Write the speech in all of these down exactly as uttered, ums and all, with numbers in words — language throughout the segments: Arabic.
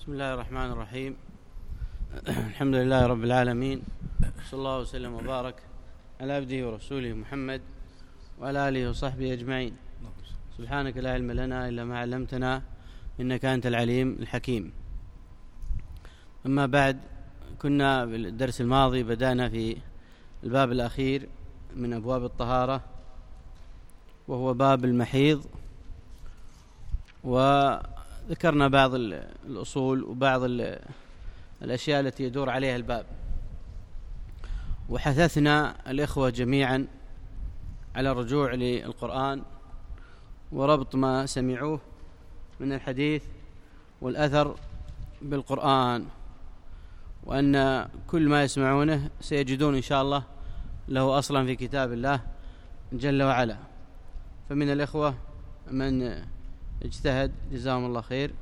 بسم الله الرحمن الرحيم. الحمد لله رب العالمين، صلى الله وسلم وبارك على عبده ورسوله محمد وعلى آله وصحبه أجمعين. سبحانك لا علم لنا إلا ما علمتنا إنك أنت العليم الحكيم. أما بعد، كنا بالدرس الماضي بدأنا في الباب الأخير من أبواب الطهارة، وهو باب المحيض، وذكرنا بعض الأصول وبعض الأشياء التي يدور عليها الباب، وحثثنا الإخوة جميعا على الرجوع للقرآن وربط ما سمعوه من الحديث والأثر بالقرآن، وأن كل ما يسمعونه سيجدون إن شاء الله له أصلا في كتاب الله جل وعلا. فمن الإخوة من اجتهد جزاهم الله خير،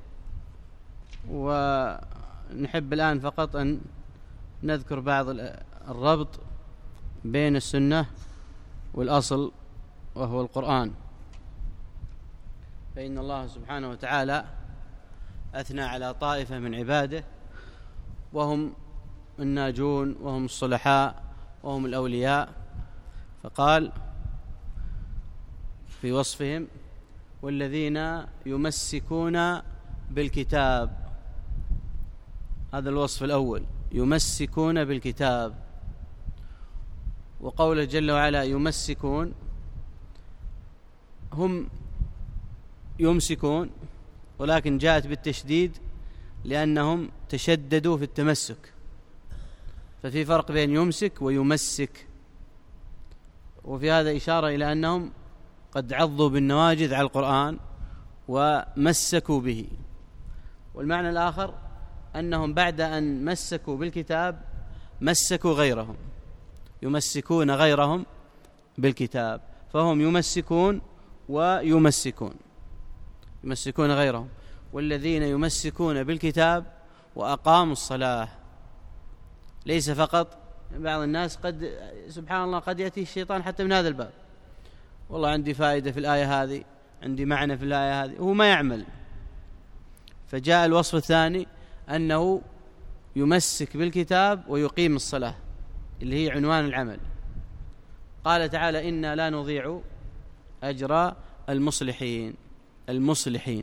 ونحب الآن فقط أن نذكر بعض الربط بين السنة والأصل وهو القرآن. فإن الله سبحانه وتعالى أثنى على طائفة من عباده وهم الناجون وهم الصلحاء وهم الأولياء، فقال في وصفهم: والذين يمسكون بالكتاب. هذا الوصف الأول، يمسكون بالكتاب. وقوله جل وعلا يمسكون، هم يمسكون ولكن جاءت بالتشديد لأنهم تشددوا في التمسك، ففي فرق بين يمسك ويمسك. وفي هذا إشارة إلى أنهم قد عضوا بالنواجذ على القرآن ومسكوا به. والمعنى الآخر أنهم بعد أن مسكوا بالكتاب مسكوا غيرهم، يمسكون غيرهم بالكتاب، فهم يمسكون ويمسكون يمسكون غيرهم. والذين يمسكون بالكتاب وأقاموا الصلاة. ليس فقط بعض الناس قد سبحان الله قد يأتي الشيطان حتى من هذا الباب: والله عندي فائدة في الآية هذه، عندي معنى في الآية هذه، وهو ما يعمل. فجاء الوصف الثاني أنه يمسك بالكتاب ويقيم الصلاة، اللي هي عنوان العمل. قال تعالى: إنا لا نضيع أجر المصلحين المصلحين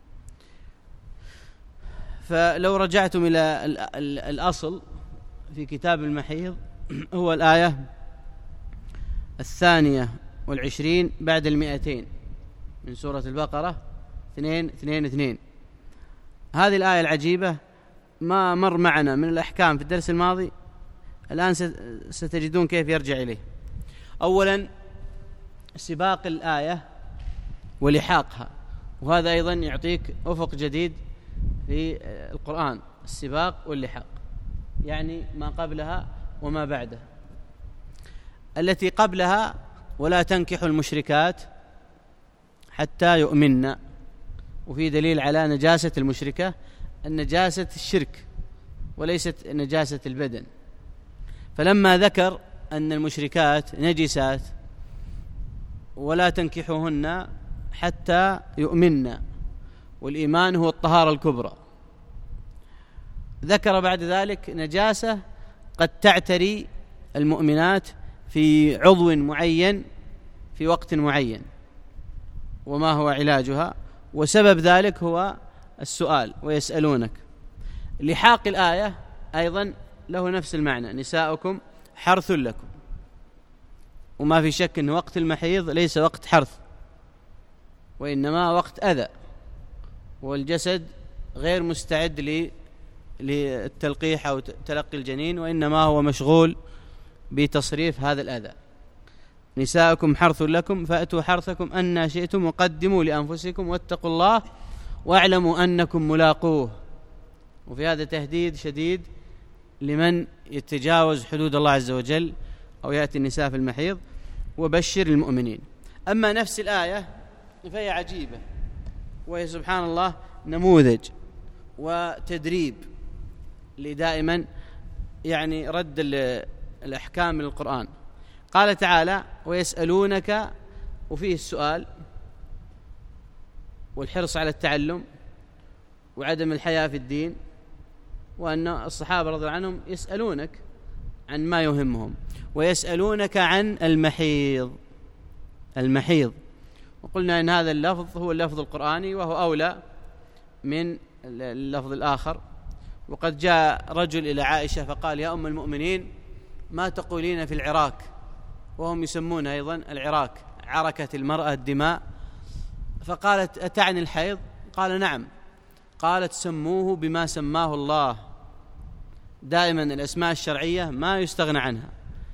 فلو رجعتم إلى الأصل في كتاب المحيض، هو الآية الثانية والعشرين بعد المئتين من سورة البقرة، اثنين اثنين اثنين. هذه الآية العجيبة ما مر معنا من الأحكام في الدرس الماضي، الآن ستجدون كيف يرجع إليه. أولا، سباق الآية ولحاقها، وهذا أيضا يعطيك أفق جديد في القرآن: السباق واللحاق، يعني ما قبلها وما بعدها. التي قبلها: ولا تنكحوا المشركات حتى يؤمنن، وفي دليل على نجاسة المشركة، النجاسة الشرك وليست نجاسة البدن. فلما ذكر أن المشركات نجسات ولا تنكحوهن حتى يؤمنن، والإيمان هو الطهارة الكبرى، ذكر بعد ذلك نجاسة قد تعتري المؤمنات في عضو معين في وقت معين، وما هو علاجها، وسبب ذلك هو السؤال: ويسألونك. لحاق الآية أيضا له نفس المعنى: نساؤكم حرث لكم. وما في شك أن وقت المحيض ليس وقت حرث، وإنما وقت أذى، والجسد غير مستعد للتلقيح أو تلقي الجنين، وإنما هو مشغول بتصريف هذا الأذى. نساؤكم حرث لكم فأتوا حرثكم أن شئتم وقدموا لأنفسكم واتقوا الله واعلموا أنكم ملاقوه. وفي هذا تهديد شديد لمن يتجاوز حدود الله عز وجل أو يأتي النساء في المحيض، وبشر المؤمنين. أما نفس الآية فهي عجيبة، وهي سبحان الله نموذج وتدريب لدائما يعني رد الأحكام من القرآن. قال تعالى: ويسألونك، وفيه السؤال والحرص على التعلم، وعدم الحياء في الدين، وأن الصحابة رضي الله عنهم يسألونك عن ما يهمهم، ويسألونك عن المحيض المحيض وقلنا إن هذا اللفظ هو اللفظ القرآني وهو أولى من اللفظ الآخر. وقد جاء رجل إلى عائشة فقال: يا أم المؤمنين، ما تقولين في العراك؟ وهم يسمون أيضا العراك عركة المرأة الدماء. فقالت: أتعني الحيض؟ قال: نعم. قالت: سموه بما سماه الله. دائما الأسماء الشرعية ما يستغنى عنها،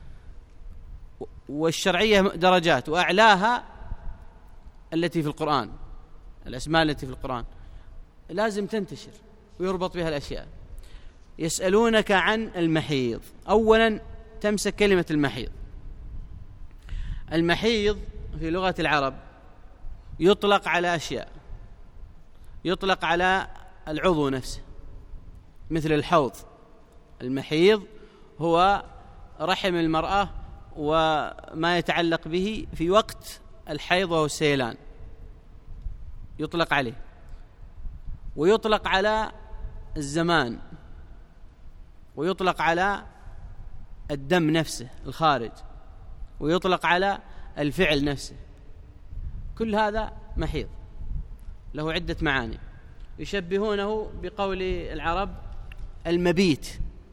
والشرعية درجات، وأعلاها التي في القرآن. الأسماء التي في القرآن لازم تنتشر ويربط بها الأشياء. يسألونك عن المحيض. أولا تمسك كلمة المحيض. المحيض في لغة العرب يطلق على أشياء، يطلق على العضو نفسه مثل الحوض. المحيض هو رحم المرأة وما يتعلق به في وقت الحيض وهو السيلان، يطلق عليه. ويطلق على الزمان، ويطلق على الدم نفسه الخارج، ويطلق على الفعل نفسه. كل هذا محيض له عدة معاني. يشبهونه بقول العرب المبيت.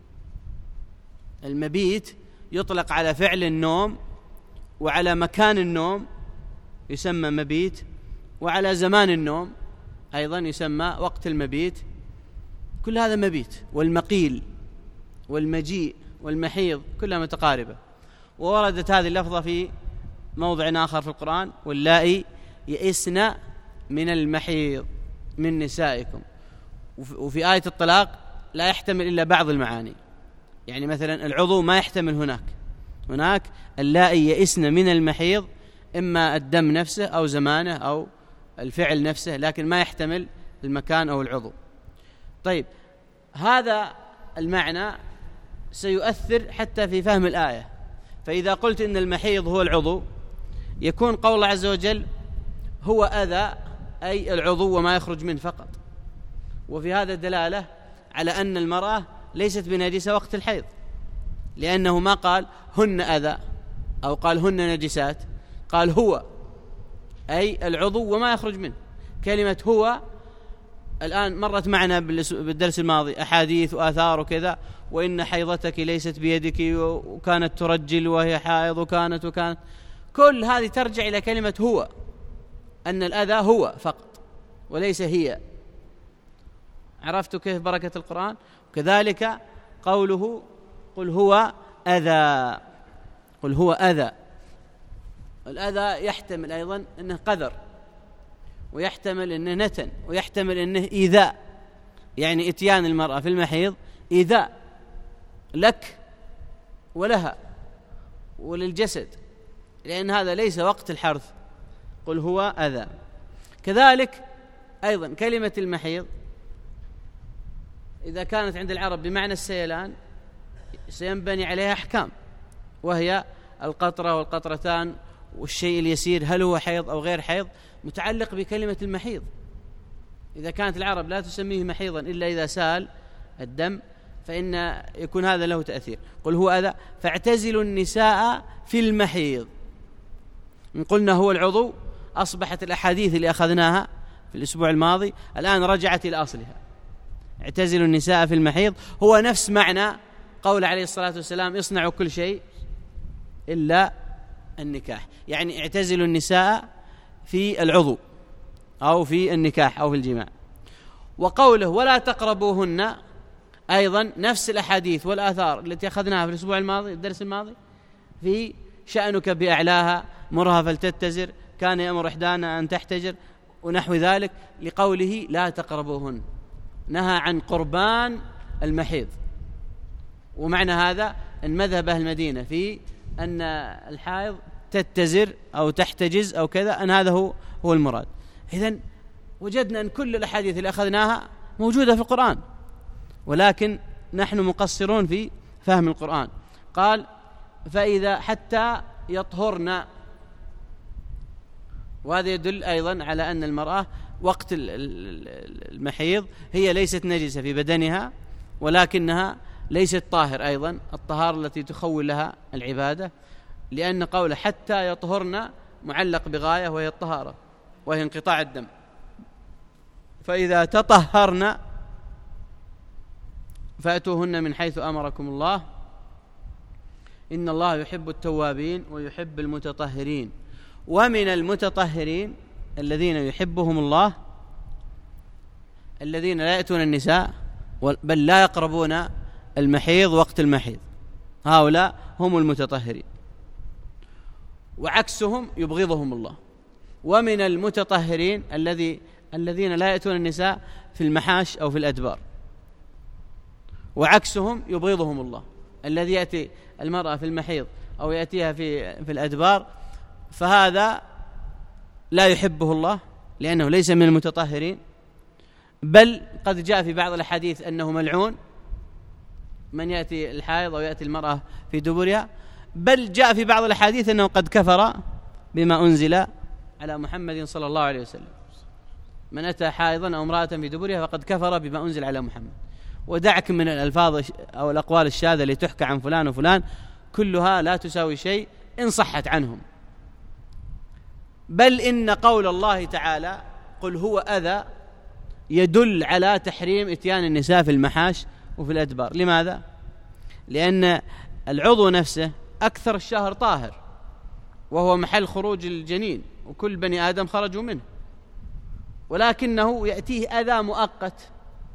المبيت يطلق على فعل النوم، وعلى مكان النوم يسمى مبيت، وعلى زمان النوم أيضا يسمى وقت المبيت. كل هذا مبيت. والمقيل والمجيء والمحيض كلها متقاربة. ووردت هذه اللفظة في موضع آخر في القرآن: واللائي يئسن من المحيض من نسائكم. وفي آية الطلاق لا يحتمل إلا بعض المعاني، يعني مثلا العضو ما يحتمل هناك هناك اللائي يئسن من المحيض، إما الدم نفسه أو زمانه أو الفعل نفسه، لكن ما يحتمل المكان أو العضو. طيب، هذا المعنى سيؤثر حتى في فهم الآية. فإذا قلت إن المحيض هو العضو، يكون قول الله عز وجل هو أذى، أي العضو وما يخرج منه فقط. وفي هذا دلالة على أن المرأة ليست بنجسة وقت الحيض، لأنه ما قال هن أذى أو قال هن نجسات، قال هو، أي العضو وما يخرج منه. كلمة هو الآن مرت معنا بالدرس الماضي أحاديث وآثار وكذا، وإن حيضتك ليست بيدك، وكانت ترجل وهي حائض، وكانت وكانت كل هذه ترجع إلى كلمة هو، أن الأذى هو فقط وليس هي. عرفتوا كيف بركة القرآن؟ كذلك قوله قل هو أذى، قل هو أذى. الأذى يحتمل أيضا أنه قذر، ويحتمل أنه نتن، ويحتمل أنه إيذاء، يعني إتيان المرأة في المحيض إيذاء لك ولها وللجسد، لأن هذا ليس وقت الحرث. قل هو أذى. كذلك أيضا كلمة المحيض إذا كانت عند العرب بمعنى السيلان سينبني عليها أحكام، وهي القطرة والقطرتان والشيء اليسير، هل هو حيض أو غير حيض، متعلق بكلمة المحيض. إذا كانت العرب لا تسميه محيضا إلا إذا سال الدم، فإن يكون هذا له تأثير. قل هو أذى فاعتزلوا النساء في المحيض. إن قلنا هو العضو، أصبحت الأحاديث اللي أخذناها في الأسبوع الماضي الآن رجعت إلى أصلها. اعتزلوا النساء في المحيض هو نفس معنى قول عليه الصلاة والسلام اصنعوا كل شيء إلا النكاح، يعني اعتزلوا النساء في العضو أو في النكاح أو في الجماع. وقوله ولا تقربوهن أيضا نفس الأحاديث والآثار التي أخذناها في الأسبوع الماضي الدرس الماضي في شأنك بأعلاها، مرها فلتتزر، كان يأمر إحدانا أن تحتجر، ونحو ذلك، لقوله لا تقربوهن، نهى عن قربان المحيض. ومعنى هذا أن مذهب أهل المدينة في أن الحائض تتزر أو تحتجز أو كذا، أن هذا هو هو المراد. إذن وجدنا أن كل الأحاديث اللي أخذناها موجودة في القرآن، ولكن نحن مقصرون في فهم القرآن. قال فإذا حتى يطهرن، وهذا يدل أيضا على أن المرأة وقت المحيض هي ليست نجسة في بدنها، ولكنها ليست طاهر أيضا الطهارة التي تخول لها العبادة، لأن قوله حتى يطهرن معلق بغاية وهي الطهارة وهي انقطاع الدم. فإذا تطهرن فأتوهن من حيث أمركم الله إن الله يحب التوابين ويحب المتطهرين. ومن المتطهرين الذين يحبهم الله الذين لا يأتون النساء بل لا يقربون المحيض وقت المحيض، هؤلاء هم المتطهرين، وعكسهم يبغضهم الله. ومن المتطهرين الذي الذين لا يأتون النساء في المحاش أو في الأدبار، وعكسهم يبغضهم الله. الذي يأتي المرأة في المحيض أو يأتيها في في الأدبار فهذا لا يحبه الله لأنه ليس من المتطهرين، بل قد جاء في بعض الأحاديث أنه ملعون من يأتي الحائض أو يأتي المرأة في دبرها، بل جاء في بعض الأحاديث أنه قد كفر بما أنزل على محمد صلى الله عليه وسلم. من أتى حائضا أو امرأة في دبرها فقد كفر بما أنزل على محمد. ودعك من الألفاظ أو الأقوال الشاذة اللي تحكى عن فلان وفلان، كلها لا تساوي شيء إن صحت عنهم. بل إن قول الله تعالى قل هو أذى يدل على تحريم إتيان النساء في المحاش وفي الأدبار. لماذا؟ لأن العضو نفسه أكثر الشهر طاهر، وهو محل خروج الجنين، وكل بني آدم خرجوا منه، ولكنه يأتيه أذى مؤقت،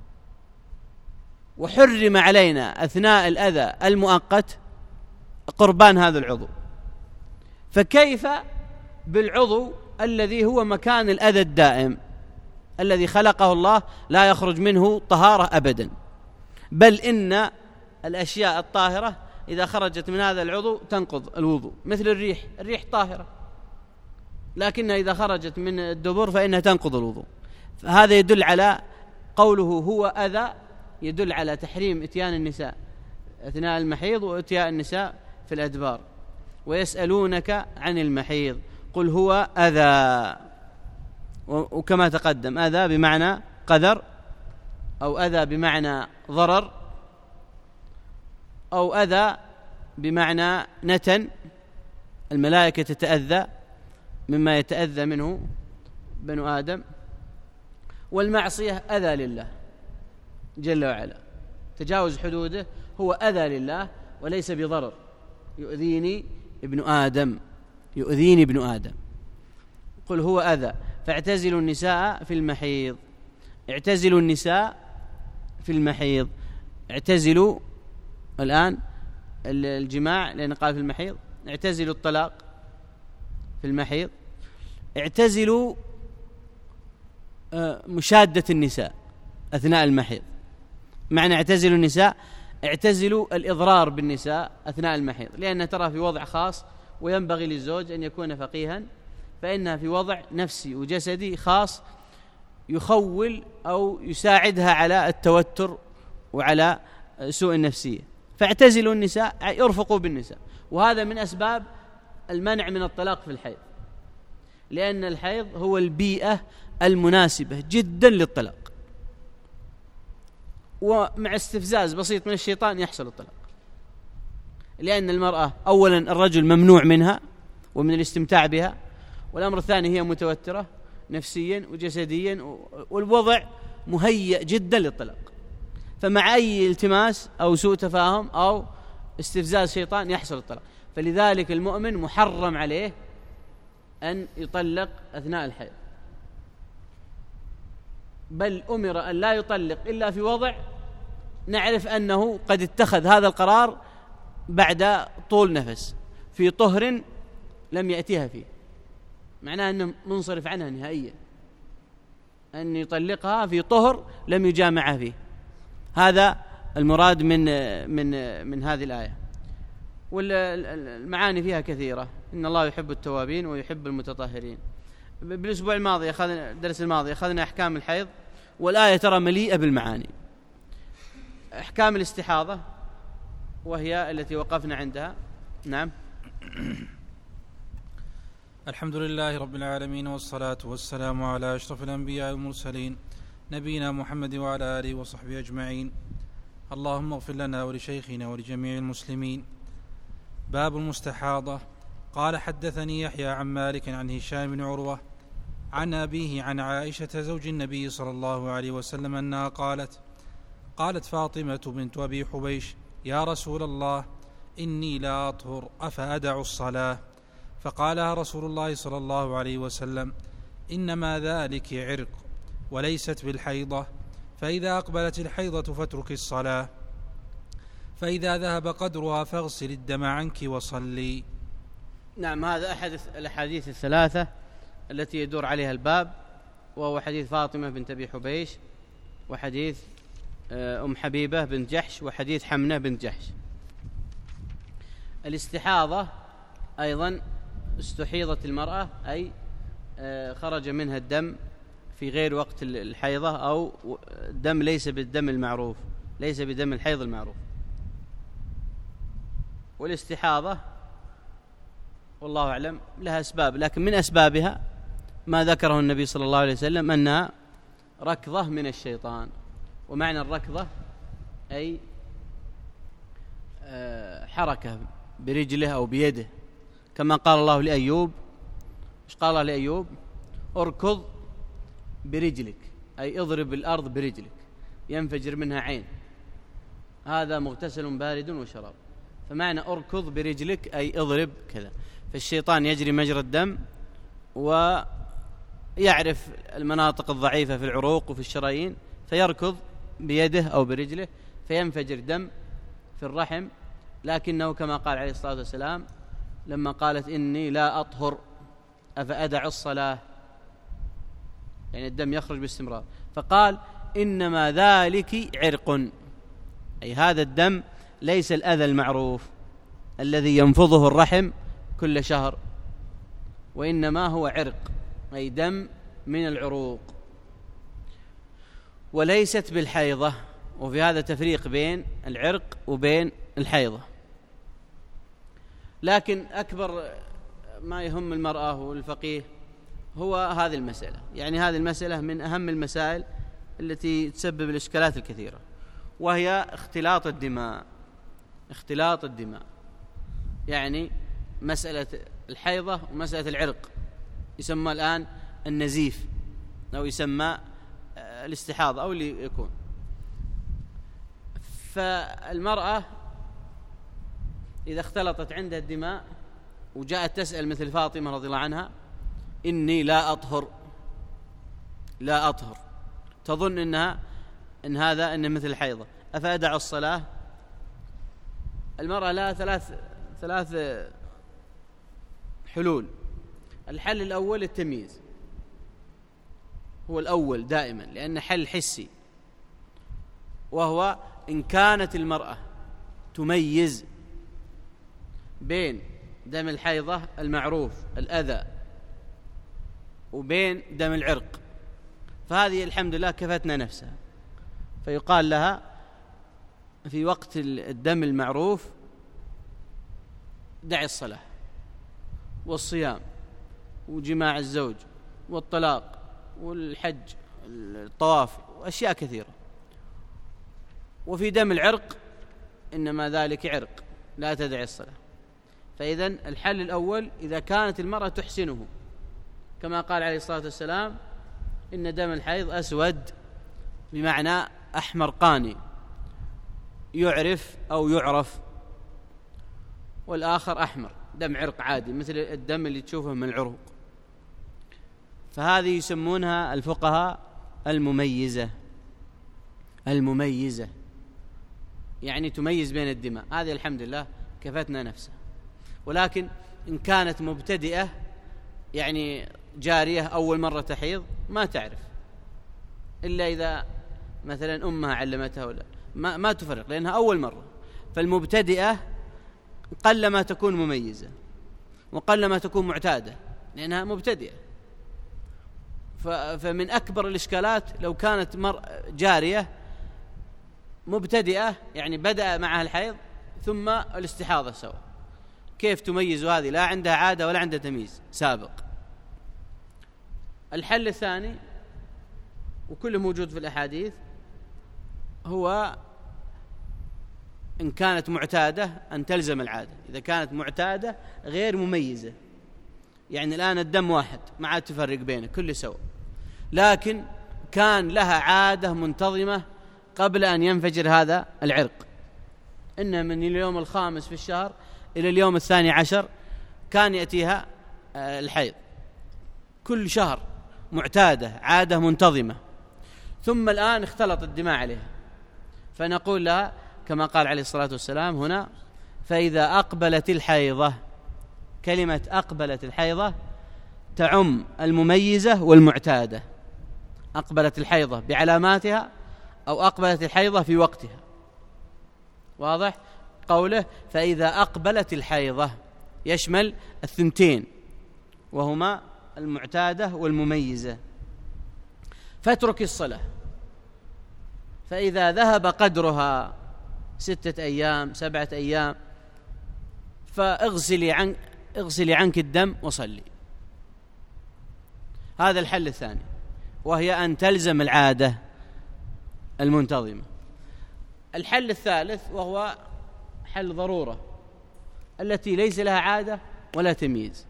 وحرم علينا أثناء الأذى المؤقت قربان هذا العضو. فكيف بالعضو الذي هو مكان الأذى الدائم الذي خلقه الله لا يخرج منه طهارة أبدا؟ بل إن الأشياء الطاهرة إذا خرجت من هذا العضو تنقض الوضوء، مثل الريح. الريح طاهرة لكنها إذا خرجت من الدبر فإنها تنقض الوضوء. فهذا يدل على قوله هو أذى، يدل على تحريم إتيان النساء أثناء المحيض وإتيان النساء في الأدبار. ويسألونك عن المحيض قل هو أذى، وكما تقدم أذى بمعنى قذر، أو أذى بمعنى ضرر، أو أذى بمعنى نتن. الملائكة تتأذى مما يتأذى منه بنو آدم. والمعصية أذى لله جل وعلا، تجاوز حدوده هو أذى لله وليس بضرر. يؤذيني ابن آدم، يؤذيني ابن آدم. قل هو أذى فاعتزلوا النساء في المحيض. اعتزلوا النساء في المحيض. اعتزلوا الآن الجماع لأن قال في المحيض. اعتزلوا الطلاق في المحيض. اعتزلوا مشادة النساء أثناء المحيض. معنى اعتزلوا النساء اعتزلوا الإضرار بالنساء أثناء المحيض، لأنها ترى في وضع خاص، وينبغي للزوج أن يكون فقيها، فإنها في وضع نفسي وجسدي خاص يخول أو يساعدها على التوتر وعلى سوء النفسية. فاعتزلوا النساء، يرفقوا بالنساء. وهذا من أسباب المنع من الطلاق في الحيض، لأن الحيض هو البيئة المناسبة جدا للطلاق، ومع استفزاز بسيط من الشيطان يحصل الطلاق. لأن المرأة أولا الرجل ممنوع منها ومن الاستمتاع بها، والأمر الثاني هي متوترة نفسيا وجسديا، والوضع مهيئ جدا للطلاق. فمع أي التماس أو سوء تفاهم أو استفزاز شيطان يحصل الطلاق. فلذلك المؤمن محرم عليه أن يطلق أثناء الحيض، بل أمر أن لا يطلق إلا في وضع نعرف أنه قد اتخذ هذا القرار بعد طول نفس، في طهر لم يأتيها فيه، معناه أنه منصرف عنها نهائيا، أن يطلقها في طهر لم يجامعها فيه. هذا المراد من من من هذه الآية. والمعاني فيها كثيرة. إن الله يحب التوابين ويحب المتطهرين. بالأسبوع الماضي أخذنا الدرس الماضي أخذنا أحكام الحيض، والآية ترى مليئة بالمعاني. أحكام الاستحاضة وهي التي وقفنا عندها. نعم. الحمد لله رب العالمين، والصلاة والسلام على أشرف الأنبياء والمرسلين نبينا محمد وعلى آله وصحبه أجمعين. اللهم اغفر لنا ولشيخنا ولجميع المسلمين. باب المستحاضة. قال حدثني يحيى عن مالك عن هشام بن عروة عن أبيه عن عائشة زوج النبي صلى الله عليه وسلم أنها قالت قالت فاطمة بنت أبي حبيش: يا رسول الله، إني لا أطهر، أفأدع الصلاة؟ فقالها رسول الله صلى الله عليه وسلم: إنما ذلك عرق وليست بالحيضة، فإذا أقبلت الحيضة فاترك الصلاة، فإذا ذهب قدرها فاغسل الدم عنك وصلي. نعم، هذا أحد الأحاديث الثلاثة التي يدور عليها الباب، وهو حديث فاطمة بنت أبي حبيش، وحديث أم حبيبة بنت جحش، وحديث حمنة بنت جحش. الاستحاضة أيضا استحيضت المرأة، أي خرج منها الدم في غير وقت الحيضة، أو الدم ليس بالدم المعروف، ليس بدم الحيض المعروف. والاستحاضة والله أعلم لها أسباب، لكن من أسبابها ما ذكره النبي صلى الله عليه وسلم أنها ركضة من الشيطان. ومعنى الركضة أي حركة برجله أو بيده، كما قال الله لأيوب. إيش قال الله لأيوب؟ اركض برجلك، أي اضرب الأرض برجلك ينفجر منها عين، هذا مغتسل بارد وشراب. فمعنى اركض برجلك أي اضرب كذا. فالشيطان يجري مجرى الدم ويعرف المناطق الضعيفة في العروق وفي الشرايين، فيركض بيده أو برجله فينفجر دم في الرحم. لكنه كما قال عليه الصلاة والسلام لما قالت إني لا أطهر أفأدع الصلاة، يعني الدم يخرج باستمرار، فقال إنما ذلك عرق، أي هذا الدم ليس الأذى المعروف الذي ينفضه الرحم كل شهر، وإنما هو عرق، أي دم من العروق، وليست بالحيضة. وفي هذا تفريق بين العرق وبين الحيضة. لكن أكبر ما يهم المرأة والفقيه هو هذه المسألة، يعني هذه المسألة من أهم المسائل التي تسبب الإشكالات الكثيرة، وهي اختلاط الدماء. اختلاط الدماء يعني مسألة الحيضة ومسألة العرق يسمى الآن النزيف، أو يسمى الاستحاضة، أو اللي يكون. فالمرأة إذا اختلطت عندها الدماء وجاءت تسأل مثل فاطمة رضي الله عنها: إني لا أطهر، لا أطهر، تظن إنها إن هذا إن مثل الحيضة، أفأدع الصلاة؟ المرأة لها ثلاث ثلاث حلول. الحل الأول التمييز، هو الأول دائما، لأن حل حسي، وهو إن كانت المرأة تميز بين دم الحيضة المعروف الأذى وبين دم العرق، فهذه الحمد لله كفتنا نفسها، فيقال لها في وقت الدم المعروف دع الصلاة والصيام وجماع الزوج والطلاق والحج الطواف وأشياء كثيرة. وفي دم العرق إنما ذلك عرق، لا تدع الصلاة. فإذن الحل الأول إذا كانت المرأة تحسنه، كما قال عليه الصلاة والسلام: إن دم الحيض أسود، بمعنى أحمر قاني، يعرف أو يعرف، والآخر أحمر دم عرق عادي مثل الدم اللي تشوفه من العروق. فهذه يسمونها الفقهاء المميزة. المميزة يعني تميز بين الدماء، هذه الحمد لله كفتنا نفسها. ولكن إن كانت مبتدئة، يعني جارية أول مرة تحيض، ما تعرف إلا إذا مثلا أمها علمتها ولا ما, ما تفرق، لأنها أول مرة. فالمبتدئة قلما تكون مميزة وقلما تكون معتادة، لأنها مبتدئة. فمن أكبر الإشكالات لو كانت مر جارية مبتدئة، يعني بدأ معها الحيض ثم الاستحاضة سوا، كيف تميز هذه؟ لا عندها عادة ولا عندها تمييز سابق. الحل الثاني وكله موجود في الأحاديث هو إن كانت معتادة أن تلزم العادة. إذا كانت معتادة غير مميزة، يعني الآن الدم واحد ما عاد تفرق بينه كله سوا، لكن كان لها عادة منتظمة قبل أن ينفجر هذا العرق، إنه من اليوم الخامس في الشهر إلى اليوم الثاني عشر كان يأتيها الحيض كل شهر، معتادة عادة منتظمة، ثم الآن اختلط الدماء عليها، فنقول لها كما قال عليه الصلاة والسلام هنا: فإذا أقبلت الحيضة. كلمة أقبلت الحيضة تعم المميزة والمعتادة، أقبلت الحيضة بعلاماتها أو أقبلت الحيضة في وقتها. واضح؟ قوله فإذا أقبلت الحيضة يشمل الثنتين وهما المعتادة والمميزة. فاترك الصلاة، فإذا ذهب قدرها ستة أيام سبعة أيام فاغسلي عن اغسلي عنك الدم وصلي. هذا الحل الثاني، وهي أن تلزم العادة المنتظمة. الحل الثالث وهو حل ضرورة التي ليس لها عادة ولا تمييز،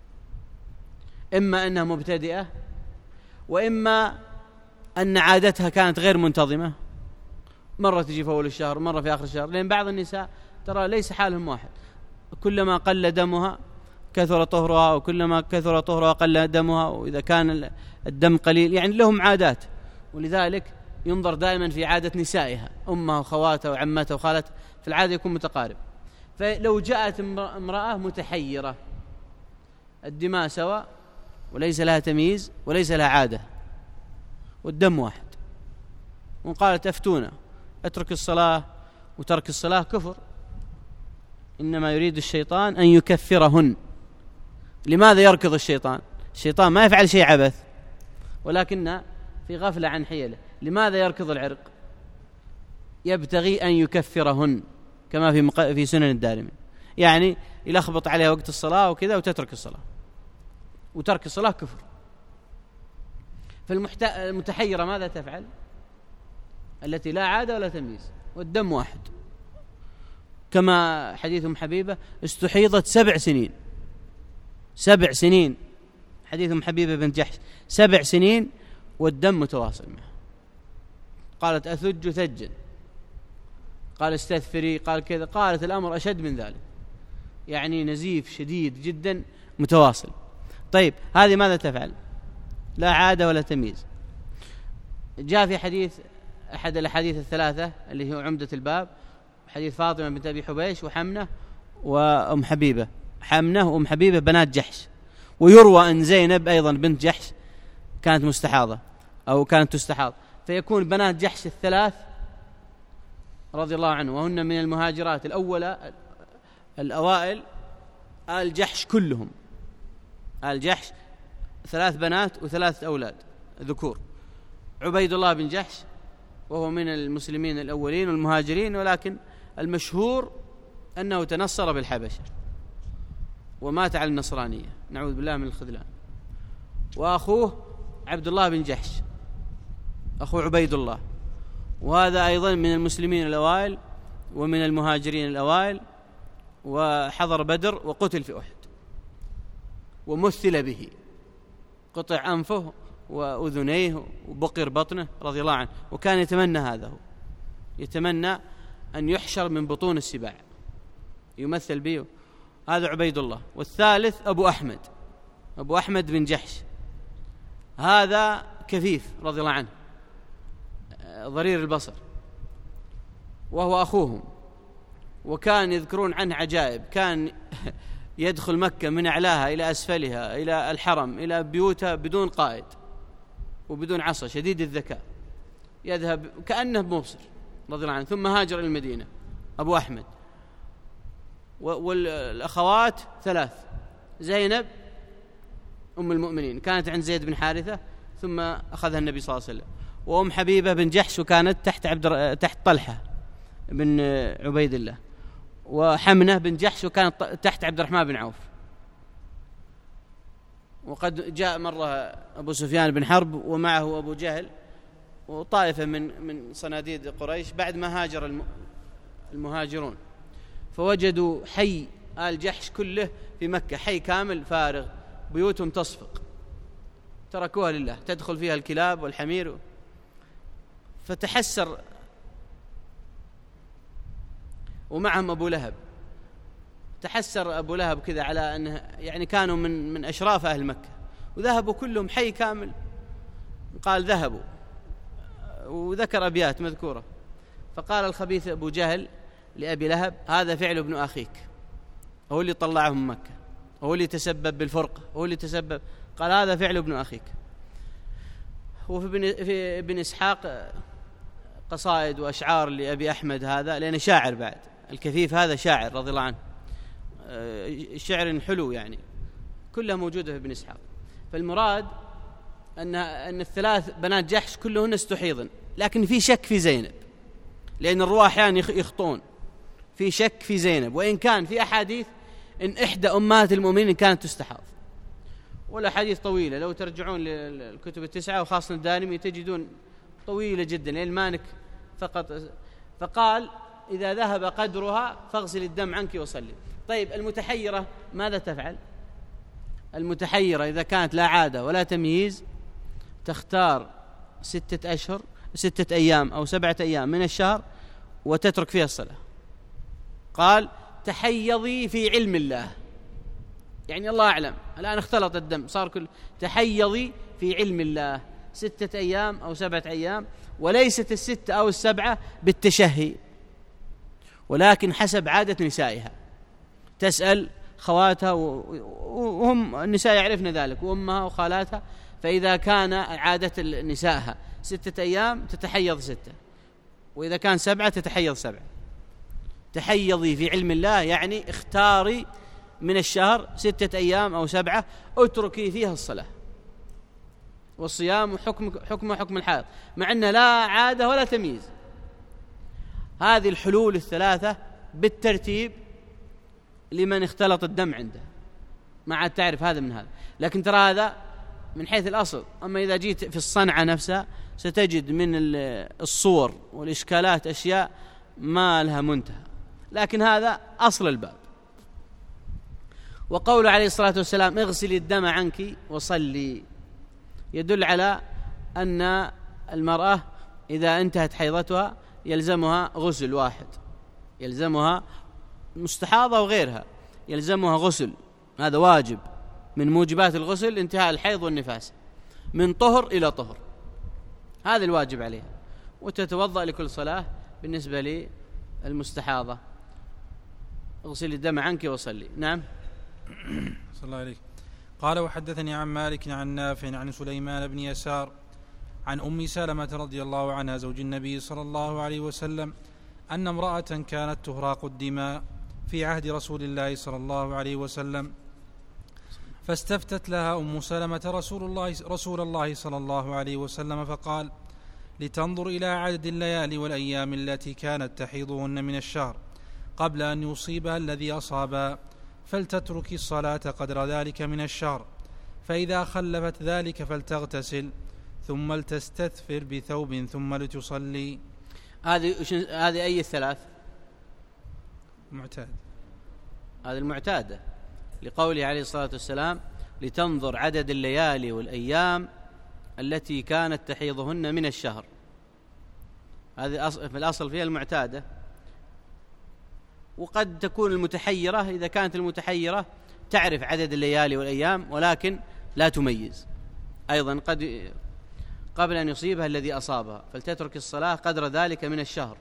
إما أنها مبتدئة وإما أن عادتها كانت غير منتظمة، مرة تجي في أول الشهر مرة في آخر الشهر، لأن بعض النساء ترى ليس حالهم واحد، كلما قل دمها كثر طهرها، وكلما كثر طهرها قل دمها، وإذا كان الدم قليل يعني لهم عادات، ولذلك ينظر دائما في عادة نسائها، أمها وخواتها وعمتها وخالتها، في العادة يكون متقارب. فلو جاءت امرأة متحيرة الدماء سواء وليس لها تمييز وليس لها عادة والدم واحد، وقالت أفتونا اترك الصلاة وترك الصلاة كفر، إنما يريد الشيطان أن يكفرهن. لماذا يركض الشيطان؟ الشيطان ما يفعل شيء عبث، ولكن في غفلة عن حيله. لماذا يركض العرق؟ يبتغي أن يكفرهن، كما في مق... في سنن الدارمي، يعني يلخبط عليها وقت الصلاة وكذا وتترك الصلاة، وترك الصلاة كفر. فالمتحيرة ماذا تفعل؟ التي لا عادة ولا تمييز والدم واحد، كما حديث أم حبيبة استحيضت سبع سنين سبع سنين حديث أم حبيبة بنت جحش سبع سنين والدم متواصل معها. قالت أثج ثجا، قال استثفري، قال كذا، قالت الأمر أشد من ذلك، يعني نزيف شديد جدا متواصل. طيب هذه ماذا تفعل؟ لا عادة ولا تمييز. جاء في حديث أحد الأحاديث الثلاثة اللي هو عمدة الباب، حديث فاطمة بنت أبي حبيش وحمنة وأم حبيبة، حمنة وأم حبيبة بنات جحش، ويروى أن زينب أيضا بنت جحش كانت مستحاضة أو كانت تستحاض، فيكون بنات جحش الثلاث رضي الله عنه وهن من المهاجرات الأولى الأوائل، آل جحش كلهم، آل جحش ثلاث بنات وثلاث أولاد ذكور. عبيد الله بن جحش وهو من المسلمين الأولين والمهاجرين، ولكن المشهور أنه تنصر بالحبشة ومات على النصرانية، نعوذ بالله من الخذلان. وأخوه عبد الله بن جحش أخو عبيد الله، وهذا أيضا من المسلمين الأوائل ومن المهاجرين الأوائل، وحضر بدر وقتل في أحد ومثل به، قطع أنفه وأذنيه وبقر بطنه رضي الله عنه، وكان يتمنى هذا، هو يتمنى أن يحشر من بطون السباع يمثل به. هذا عبيد الله. والثالث أبو أحمد أبو أحمد بن جحش، هذا كفيف رضي الله عنه ضرير البصر، وهو أخوهم، وكان يذكرون عنه عجائب، كان يدخل مكة من أعلاها إلى أسفلها إلى الحرم إلى بيوتها بدون قائد وبدون عصا، شديد الذكاء، يذهب كأنه مبصر رضي الله عنه. ثم هاجر إلى المدينة أبو أحمد. والأخوات ثلاث: زينب أم المؤمنين كانت عند زيد بن حارثة ثم أخذها النبي صلى الله عليه وسلم، وأم حبيبة بن جحش وكانت تحت عبد تحت طلحة بن عبيد الله، وحمنة بن جحش، وكانت تحت عبد الرحمن بن عوف. وقد جاء مرة أبو سفيان بن حرب ومعه أبو جهل وطائفة من من صناديد قريش بعد ما هاجر المهاجرون، فوجدوا حي آل جحش كله في مكة، حي كامل فارغ، بيوتهم تصفق، تركوها لله، تدخل فيها الكلاب والحمير. فتحسر، ومعهم أبو لهب، تحسر أبو لهب كذا على أنه يعني كانوا من من أشراف أهل مكة، وذهبوا كلهم حي كامل. قال ذهبوا، وذكر أبيات مذكورة. فقال الخبيث أبو جهل لأبي لهب: هذا فعل ابن أخيك، هو اللي طلعهم من مكة، هو اللي تسبب بالفرقة، هو اللي تسبب. قال: هذا فعل ابن أخيك. وفي في ابن إسحاق قصائد وأشعار لأبي أحمد هذا، لأنه شاعر بعد، الكفيف هذا شاعر رضي الله عنه، شعر حلو يعني، كلها موجودة في ابن إسحاق. فالمراد أن أن الثلاث بنات جحش كلهن استحيضن، لكن في شك في زينب، لأن الرواة أحيانا يخطون، في شك في زينب، وإن كان في أحاديث إن إحدى أمهات المؤمنين كانت تستحاض، والأحاديث طويلة، لو ترجعون للكتب التسعة وخاصة الدارمي تجدون طويلة جدا، لأن مالك فقط. فقال: إذا ذهب قدرها فاغسل الدم عنك وصلي. طيب المتحيرة ماذا تفعل؟ المتحيرة إذا كانت لا عادة ولا تمييز تختار ستة أشهر ستة أيام أو سبعة أيام من الشهر وتترك فيها الصلاة. قال: تحيضي في علم الله، يعني الله أعلم، الآن اختلط الدم صار كل، تحيضي في علم الله ستة أيام أو سبعة أيام، وليست الستة أو السبعة بالتشهي، ولكن حسب عادة نسائها، تسأل خواتها، وهم النساء يعرفن ذلك، وأمها وخالاتها، فإذا كان عادة نسائها ستة أيام تتحيض ستة، وإذا كان سبعة تتحيض سبعة. تحيضي في علم الله يعني اختاري من الشهر ستة أيام أو سبعة، اتركي فيها الصلاة والصيام، حكم حكم حكم الحائض، مع أن لا عادة ولا تمييز. هذه الحلول الثلاثة بالترتيب لمن اختلط الدم عنده، ما عاد تعرف هذا من هذا، لكن ترى هذا من حيث الأصل. أما إذا جيت في الصنعة نفسها ستجد من الصور والإشكالات أشياء ما لها منتهى، لكن هذا أصل الباب. وقول عليه الصلاة والسلام: اغسلي الدم عنك وصلي، يدل على أن المرأة إذا انتهت حيضتها يلزمها غسل واحد، يلزمها مستحاضة وغيرها، يلزمها غسل، هذا واجب من موجبات الغسل، انتهاء الحيض والنفاس من طهر إلى طهر، هذا الواجب عليها. وتتوضأ لكل صلاة. بالنسبة للمستحاضة: اغسلي الدم عنك وصلي. نعم. صلى الله عليه. قال: وحدثني عن مالك عن نافع عن سليمان بن يسار عن أم سلمة رضي الله عنها زوج النبي صلى الله عليه وسلم أن امرأة كانت تهراق الدماء في عهد رسول الله صلى الله عليه وسلم، فاستفتت لها أم سلمة رسول الله, رسول الله صلى الله عليه وسلم فقال: لتنظر إلى عدد الليالي والأيام التي كانت تحيضهن من الشهر قبل أن يصيبها الذي أصابها، فلتترك الصلاة قدر ذلك من الشهر، فإذا خلفت ذلك فلتغتسل، ثم لتستثفر بثوب، ثم لتصلي. هذه هذه أي الثلاث؟ معتاد، هذه المعتادة، لقوله عليه الصلاة والسلام: لتنظر عدد الليالي والأيام التي كانت تحيضهن من الشهر. هذه في الأصل فيها المعتادة. وقد تكون المتحيرة، إذا كانت المتحيرة تعرف عدد الليالي والأيام ولكن لا تميز، أيضا قد قبل أن يصيبها الذي أصابها، فلتترك الصلاة قدر ذلك من الشهر.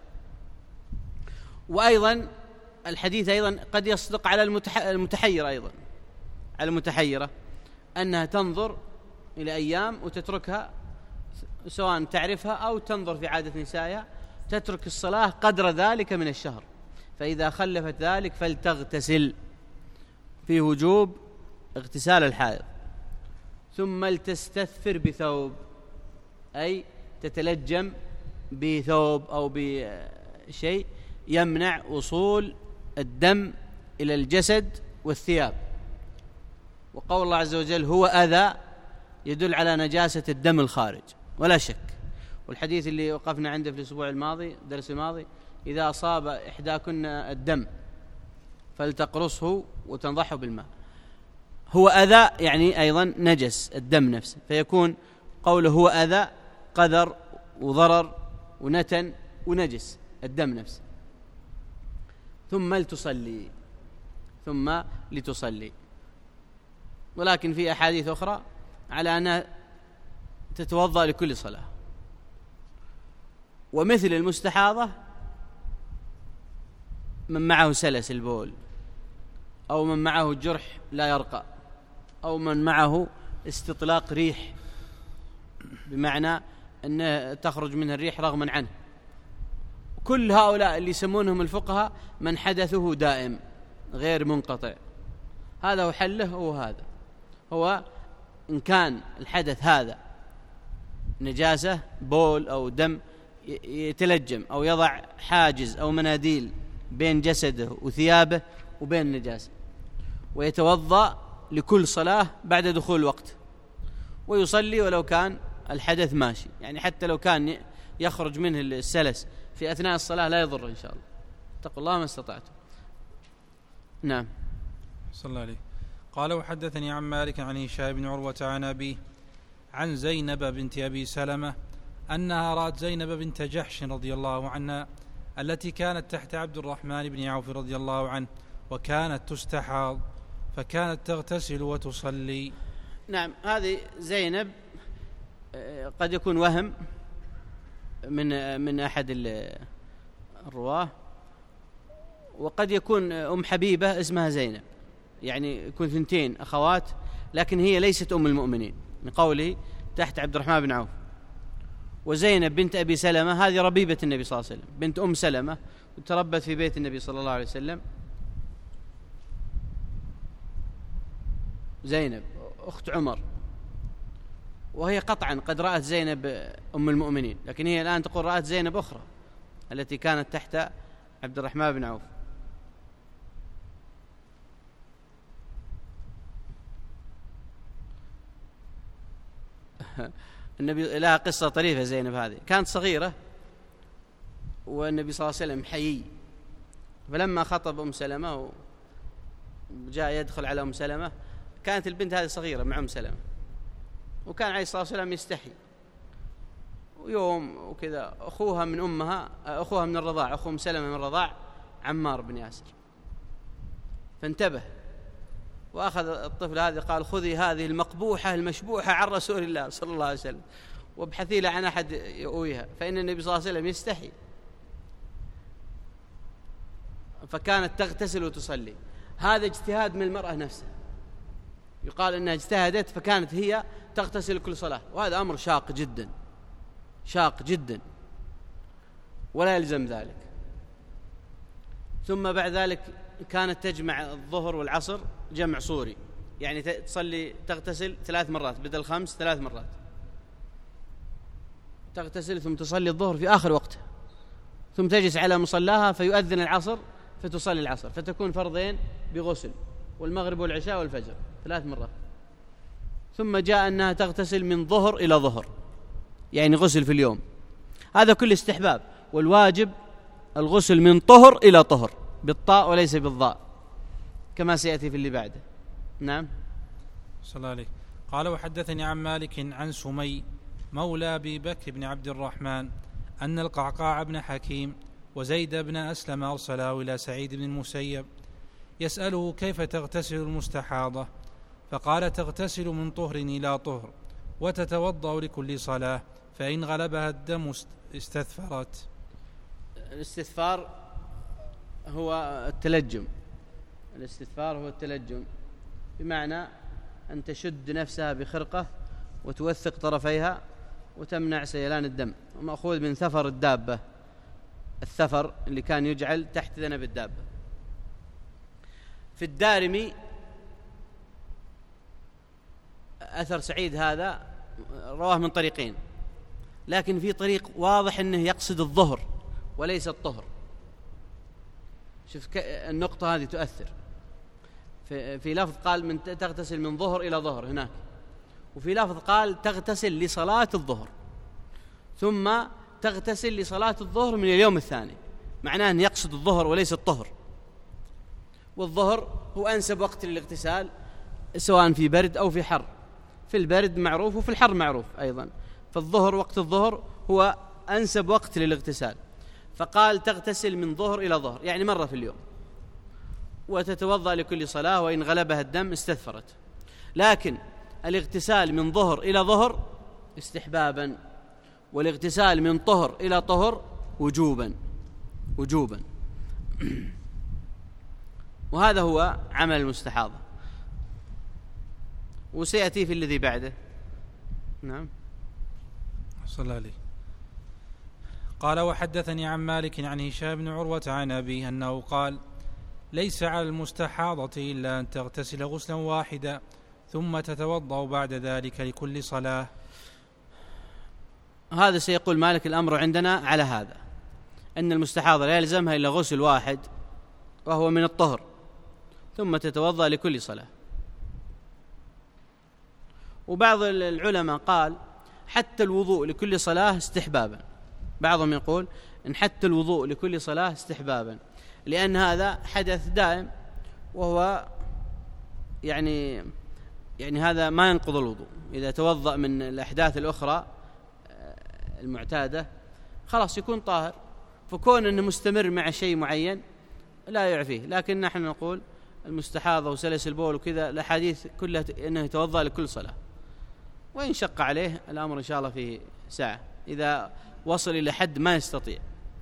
وأيضا الحديث أيضا قد يصدق على المتحيرة، أيضا على المتحيرة أنها تنظر إلى أيام وتتركها، سواء تعرفها أو تنظر في عادة نسائها، تترك الصلاة قدر ذلك من الشهر، فإذا خلفت ذلك فلتغتسل، في وجوب اغتسال الحائض، ثم لتستثفر بثوب، أي تتلجم بثوب أو بشيء يمنع وصول الدم إلى الجسد والثياب. وقول الله عز وجل هو أذى يدل على نجاسة الدم الخارج ولا شك. والحديث اللي وقفنا عنده في الأسبوع الماضي الدرس الماضي إذا أصاب إحداكن الدم فلتقرصه وتنضحه بالماء. هو أذى يعني أيضا نجس الدم نفسه، فيكون قوله هو أذى قذر وضرر ونتن ونجس الدم نفسه. ثم لتصلي ثم لتصلي ولكن في أحاديث أخرى على أنها تتوضأ لكل صلاة. ومثل المستحاضة من معه سلس البول، أو من معه جرح لا يرقى، أو من معه استطلاق ريح بمعنى أن تخرج منه الريح رغما عنه. كل هؤلاء اللي يسمونهم الفقهاء من حدثه دائم غير منقطع، هذا هو حله. هو هذا هو إن كان الحدث هذا نجاسة بول أو دم يتلجم أو يضع حاجز أو مناديل بين جسده وثيابه وبين النجاسة، ويتوضأ لكل صلاة بعد دخول الوقت، ويصلي ولو كان الحدث ماشي، يعني حتى لو كان يخرج منه السلس في أثناء الصلاة لا يضر إن شاء الله. اتقوا الله ما استطعتم. نعم. صلى الله عليه. قال وحدثني عن مالك عن هشام بن عروة عن أبيه عن زينب بنت أبي سلمة أنها رأت زينب بنت جحش رضي الله عنها التي كانت تحت عبد الرحمن بن عوف رضي الله عنه وكانت تستحاض فكانت تغتسل وتصلي. نعم، هذه زينب قد يكون وهم من من أحد الرواه، وقد يكون أم حبيبة اسمها زينب، يعني يكون ثنتين أخوات، لكن هي ليست أم المؤمنين من قوله تحت عبد الرحمن بن عوف. وزينب بنت أبي سلمة هذه ربيبة النبي صلى الله عليه وسلم، بنت أم سلمة، وتربت في بيت النبي صلى الله عليه وسلم. زينب أخت عمر، وهي قطعا قد رأت زينب أم المؤمنين، لكن هي الآن تقول رأت زينب أخرى التي كانت تحت عبد الرحمن بن عوف. النبي لها قصة طريفة. زينب هذه كانت صغيرة والنبي صلى الله عليه وسلم حيي، فلما خطب أم سلمة وجاء يدخل على أم سلمة كانت البنت هذه صغيرة مع أم سلمة، وكان عليه الصلاة والسلام يستحي. ويوم وكذا أخوها من أمها أخوها من الرضاع أخو أم سلمة من الرضاع عمار بن ياسر، فانتبه وأخذ الطفل هذه قال خذي هذه المقبوحة المشبوحة عن رسول الله صلى الله عليه وسلم وابحثي لها عن أحد يؤويها، فإن النبي صلى الله عليه وسلم يستحي. فكانت تغتسل وتصلي. هذا اجتهاد من المرأة نفسها، يقال أنها اجتهدت فكانت هي تغتسل كل صلاة، وهذا أمر شاق جدا شاق جدا ولا يلزم ذلك. ثم بعد ذلك كانت تجمع الظهر والعصر جمع صوري، يعني تصلي تغتسل ثلاث مرات بدل خمس، ثلاث مرات تغتسل ثم تصلي الظهر في آخر وقتها، ثم تجلس على مصلاها فيؤذن العصر فتصلي العصر، فتكون فرضين بغسل، والمغرب والعشاء والفجر ثلاث مرات. ثم جاء أنها تغتسل من ظهر إلى ظهر، يعني غسل في اليوم. هذا كل استحباب، والواجب الغسل من طهر إلى طهر بالطاء وليس بالضاء كما سيأتي في اللي بعده. نعم. صلى الله عليه. قال وحدثني عن مالك عن سمي مولى أبي بكر بن عبد الرحمن أن القعقاع بن حكيم وزيد بن أسلم أرسلاه إلى سعيد بن المسيب يسأله كيف تغتسل المستحاضة، فقال تغتسل من طهر إلى طهر وتتوضأ لكل صلاة، فإن غلبها الدم استثفرت. الاستثفار هو التلجم، الاستثفار هو التلجم بمعنى أن تشد نفسها بخرقة وتوثق طرفيها وتمنع سيلان الدم، ومأخوذ من ثفر الدابة، الثفر اللي كان يجعل تحت ذنب الدابة. في الدارمي أثر سعيد هذا رواه من طريقين، لكن في طريق واضح أنه يقصد الظهر وليس الطهر، شوف النقطة هذه تؤثر. في, في لفظ قال من تغتسل من ظهر إلى ظهر هناك، وفي لفظ قال تغتسل لصلاة الظهر، ثم تغتسل لصلاة الظهر من اليوم الثاني، معناه أن يقصد الظهر وليس الطهر. والظهر هو أنسب وقت للاغتسال سواء في برد أو في حر، في البرد معروف وفي الحر معروف أيضا، فالظهر وقت الظهر هو أنسب وقت للاغتسال. فقال تغتسل من ظهر إلى ظهر، يعني مرة في اليوم، وتتوضأ لكل صلاة، وإن غلبها الدم استثفرت. لكن الاغتسال من ظهر إلى ظهر استحبابا، والاغتسال من طهر إلى طهر وجوبا وجوبا وهذا هو عمل المستحاضة، وسيأتي في الذي بعده. نعم. صلى عليه. قال وحدثني عن مالك عن هشام بن عروة عن أبيه أنه قال ليس على المستحاضة إلا أن تغتسل غسلا واحدا ثم تتوضأ بعد ذلك لكل صلاة. هذا سيقول مالك الأمر عندنا على هذا، أن المستحاضة لا يلزمها إلا غسل واحد وهو من الطهر، ثم تتوضأ لكل صلاة. وبعض العلماء قال حتى الوضوء لكل صلاة استحبابا، بعضهم يقول إن حتى الوضوء لكل صلاة استحبابا، لأن هذا حدث دائم، وهو يعني يعني هذا ما ينقض الوضوء. إذا توضأ من الأحداث الأخرى المعتادة خلاص يكون طاهر، فكون أنه مستمر مع شيء معين لا يعفيه. لكن نحن نقول المستحاضة وسلس البول وكذا الأحاديث كلها أنه يتوضأ لكل صلاة، وإن شق عليه الأمر إن شاء الله في ساعة إذا وصل إلى حد ما يستطيع،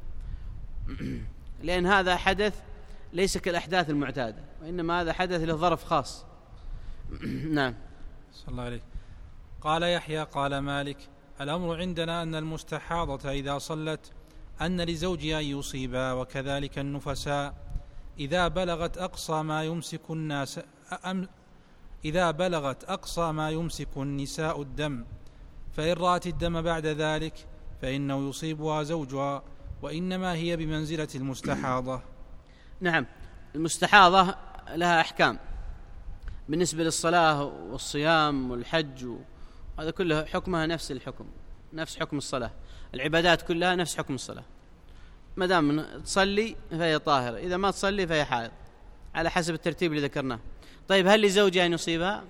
لأن هذا حدث ليس كالأحداث المعتادة، وإنما هذا حدث له ظرف خاص. نعم. صلى الله عليه. قال يحيى قال مالك الأمر عندنا أن المستحاضة إذا صلت أن لزوجها أن يصيبها، وكذلك النفساء إذا بلغت أقصى ما يمسك الناس أم إذا بلغت أقصى ما يمسك النساء الدم، فإن رأت الدم بعد ذلك فإنه يصيبها زوجها، وإنما هي بمنزلة المستحاضة. نعم. المستحاضة لها أحكام بالنسبة للصلاة والصيام والحج، هذا كله حكمها نفس الحكم، نفس حكم الصلاة. العبادات كلها نفس حكم الصلاة، ما دام تصلي فهي طاهرة، إذا ما تصلي فهي حائض، على حسب الترتيب اللي ذكرناه. طيب هل لزوجها أن يصيبها؟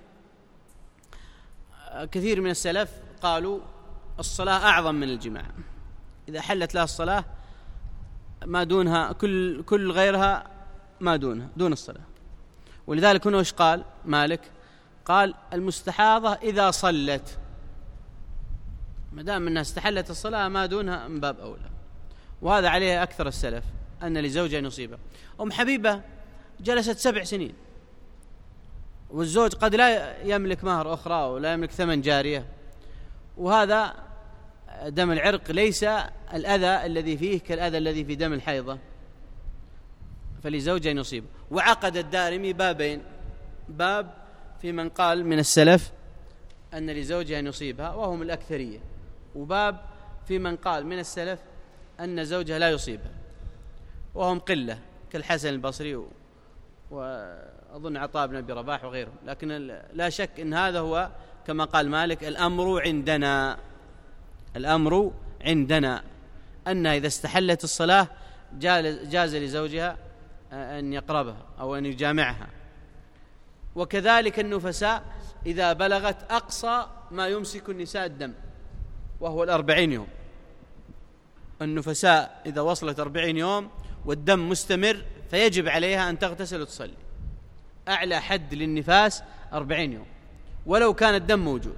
كثير من السلف قالوا الصلاة أعظم من الجماع، إذا حلت لها الصلاة ما دونها كل كل غيرها ما دونها دون الصلاة. ولذلك هنا وش قال مالك؟ قال المستحاضة إذا صلت، ما دام أنها استحلت الصلاة ما دونها من باب أولى، وهذا عليه أكثر السلف أن لزوجها أن يصيبها. أم حبيبة جلست سبع سنين، والزوج قد لا يملك مهر أخرى ولا يملك ثمن جارية، وهذا دم العرق ليس الأذى الذي فيه كالأذى الذي في دم الحيضة، فلزوجها أن يصيبه. وعقد الدارمي بابين، باب في من قال من السلف أن لزوجها أن يصيبها وهم الأكثرية، وباب في من قال من السلف أن زوجها لا يصيبها وهم قلة كالحسن البصري وأظن عطاء بن أبي رباح وغيره. لكن لا شك أن هذا هو كما قال مالك الأمر عندنا، الأمر عندنا أنها إذا استحلت الصلاة جاز لزوجها أن يقربها أو أن يجامعها. وكذلك النفساء إذا بلغت أقصى ما يمسك النساء الدم وهو الأربعين يوم، النفساء إذا وصلت أربعين يوم والدم مستمر فيجب عليها أن تغتسل وتصلي. أعلى حد للنفاس أربعين يوم، ولو كان الدم موجود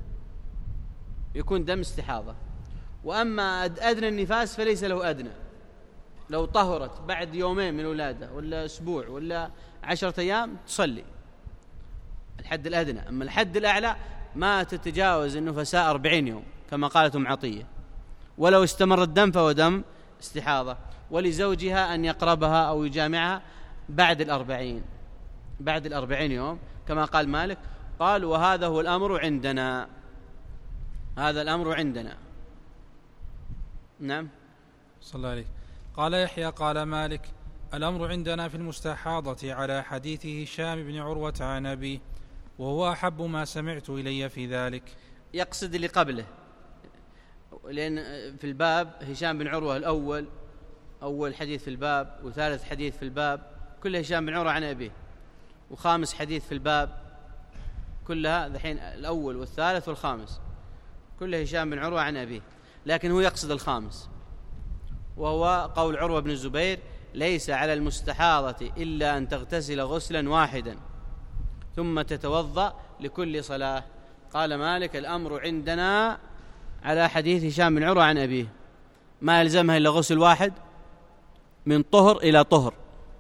يكون دم استحاضة. وأما أدنى النفاس فليس له أدنى، لو طهرت بعد يومين من الولادة ولا أسبوع ولا عشرة أيام تصلي، الحد الأدنى. أما الحد الأعلى ما تتجاوز النفساء أربعين يوم كما قالت أم عطية، ولو استمر الدم فهو دم استحاضة. ولزوجها أن يقربها أو يجامعها بعد الأربعين، بعد الأربعين يوم كما قال مالك. قال وهذا هو الأمر عندنا، هذا الأمر عندنا. نعم. صلى الله عليه. قال يحيى قال مالك الأمر عندنا في المستحاضة على حديث هشام بن عروة عن أبيه، وهو أحب ما سمعت إلي في ذلك. يقصد اللي قبله، لأن في الباب هشام بن عروة الأول أول حديث في الباب، وثالث حديث في الباب كله هشام بن عروة عن أبيه، وخامس حديث في الباب كلها ذحين الأول والثالث والخامس كله هشام بن عروة عن أبيه. لكن هو يقصد الخامس، وهو قول عروة بن الزبير: ليس على المستحاضة إلا أن تغتسل غسلا واحدا ثم تتوضأ لكل صلاة. قال مالك: الأمر عندنا على حديث هشام بن عروة عن أبيه، ما يلزمها إلا غسل واحد من طهر إلى طهر،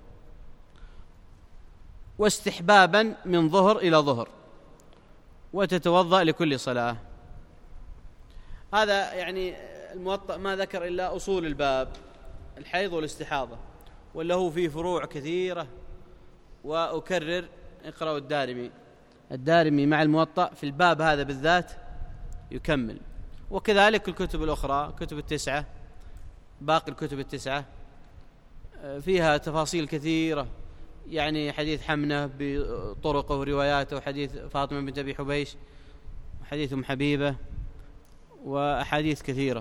واستحبابا من ظهر إلى ظهر، وتتوضأ لكل صلاة. هذا يعني الموطأ ما ذكر إلا أصول الباب، الحيض والاستحاضة، ولا هو فيه فروع كثيرة. وأكرر: اقرأوا الدارمي الدارمي مع الموطأ في الباب هذا بالذات يكمل، وكذلك الكتب الأخرى، كتب التسعة، باقي الكتب التسعة فيها تفاصيل كثيرة، يعني حديث حمنة بطرقه ورواياته، وحديث فاطمة بنت أبي حبيش، وحديث أم حبيبة، وأحاديث كثيرة.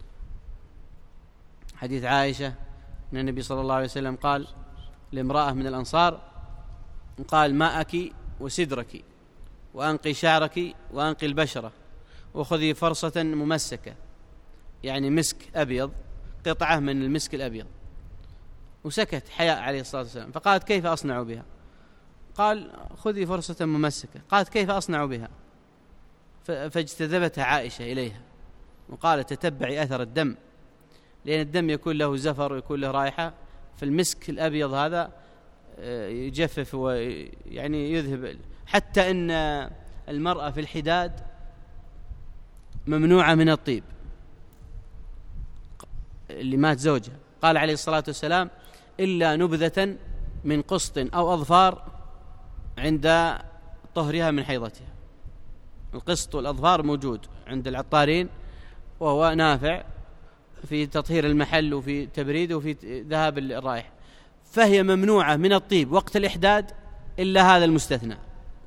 حديث عائشة أن النبي صلى الله عليه وسلم قال لامرأة من الأنصار، قال: ماءك وسدرك وأنقي شعرك وأنقي البشرة وخذي فرصة ممسكة، يعني مسك أبيض، قطعة من المسك الأبيض. وسكت حياء عليه الصلاة والسلام، فقالت: كيف أصنع بها؟ قال: خذي فرصة ممسكة. قالت: كيف أصنع بها؟ فاجتذبتها عائشة إليها وقالت: تتبعي أثر الدم، لأن الدم يكون له زفر ويكون له رائحة، فالمسك الأبيض هذا يجفف ويعني يذهب. حتى أن المرأة في الحداد ممنوعة من الطيب اللي مات زوجها، قال عليه الصلاة والسلام: إلا نبذة من قسط أو أظفار عند طهرها من حيضتها. القسط والأظفار موجود عند العطارين، وهو نافع في تطهير المحل وفي تبريده وفي ذهاب الرائحة، فهي ممنوعة من الطيب وقت الإحداد إلا هذا المستثنى.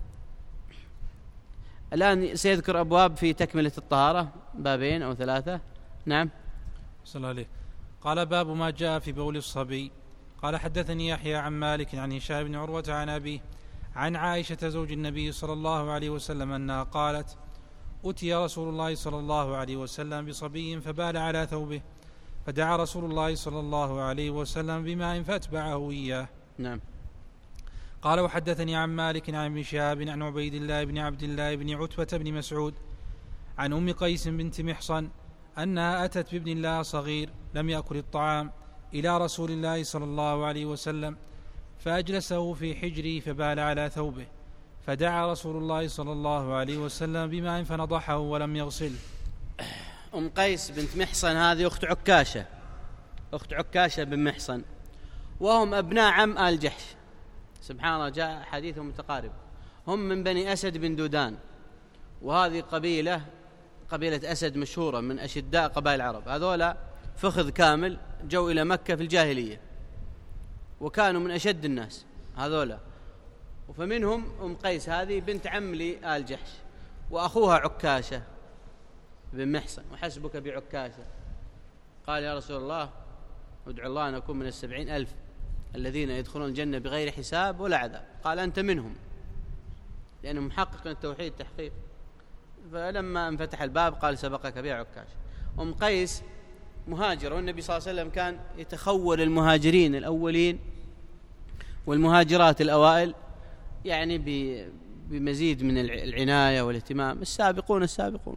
الآن سيذكر أبواب في تكملة الطهارة، بابين أو ثلاثة. نعم. صلى الله عليه. قال: باب ما جاء في بول الصبي. قال: حدثني يحيى عن مالك عن هشام بن عروة عن أبيه عن عائشة زوج النبي صلى الله عليه وسلم أنها قالت: أتي رسول الله صلى الله عليه وسلم بصبي فبال على ثوبه، فدعا رسول الله صلى الله عليه وسلم بماء فأتبعه إياه. نعم. قال: وحدثني عن مالك عن ابن شهاب عن عبيد الله بن عبد الله بن عتبة بن مسعود عن أم قيس بنت محصن أنها أتت بابن الله صغير لم يأكل الطعام إلى رسول الله صلى الله عليه وسلم، فأجلسه في حجري فبال على ثوبه، فدعا رسول الله صلى الله عليه وسلم بماء فنضحه ولم يغسله. أم قيس بنت محصن هذه أخت عكاشة أخت عكاشة بن محصن، وهم أبناء عم آل جحش. سبحان الله، جاء حديثهم متقارب. هم من بني أسد بن دودان، وهذه قبيلة قبيلة أسد مشهورة من أشداء قبائل العرب. هذولا فخذ كامل جو إلى مكة في الجاهلية، وكانوا من أشد الناس هذولا. فمنهم أم قيس هذه بنت عم لآل جحش، وأخوها عكاشة بن محصن. وحسبك بعكاشة. قال: يا رسول الله، ادعو الله أن أكون من السبعين ألف الذين يدخلون الجنة بغير حساب ولا عذاب. قال: أنت منهم، لأنه محقق التوحيد تحقيق. فلما انفتح الباب قال: سبقك بها عكاشة. أم قيس مهاجر، والنبي صلى الله عليه وسلم كان يتخول المهاجرين الأولين والمهاجرات الأوائل يعني بمزيد من العناية والاهتمام، السابقون السابقون.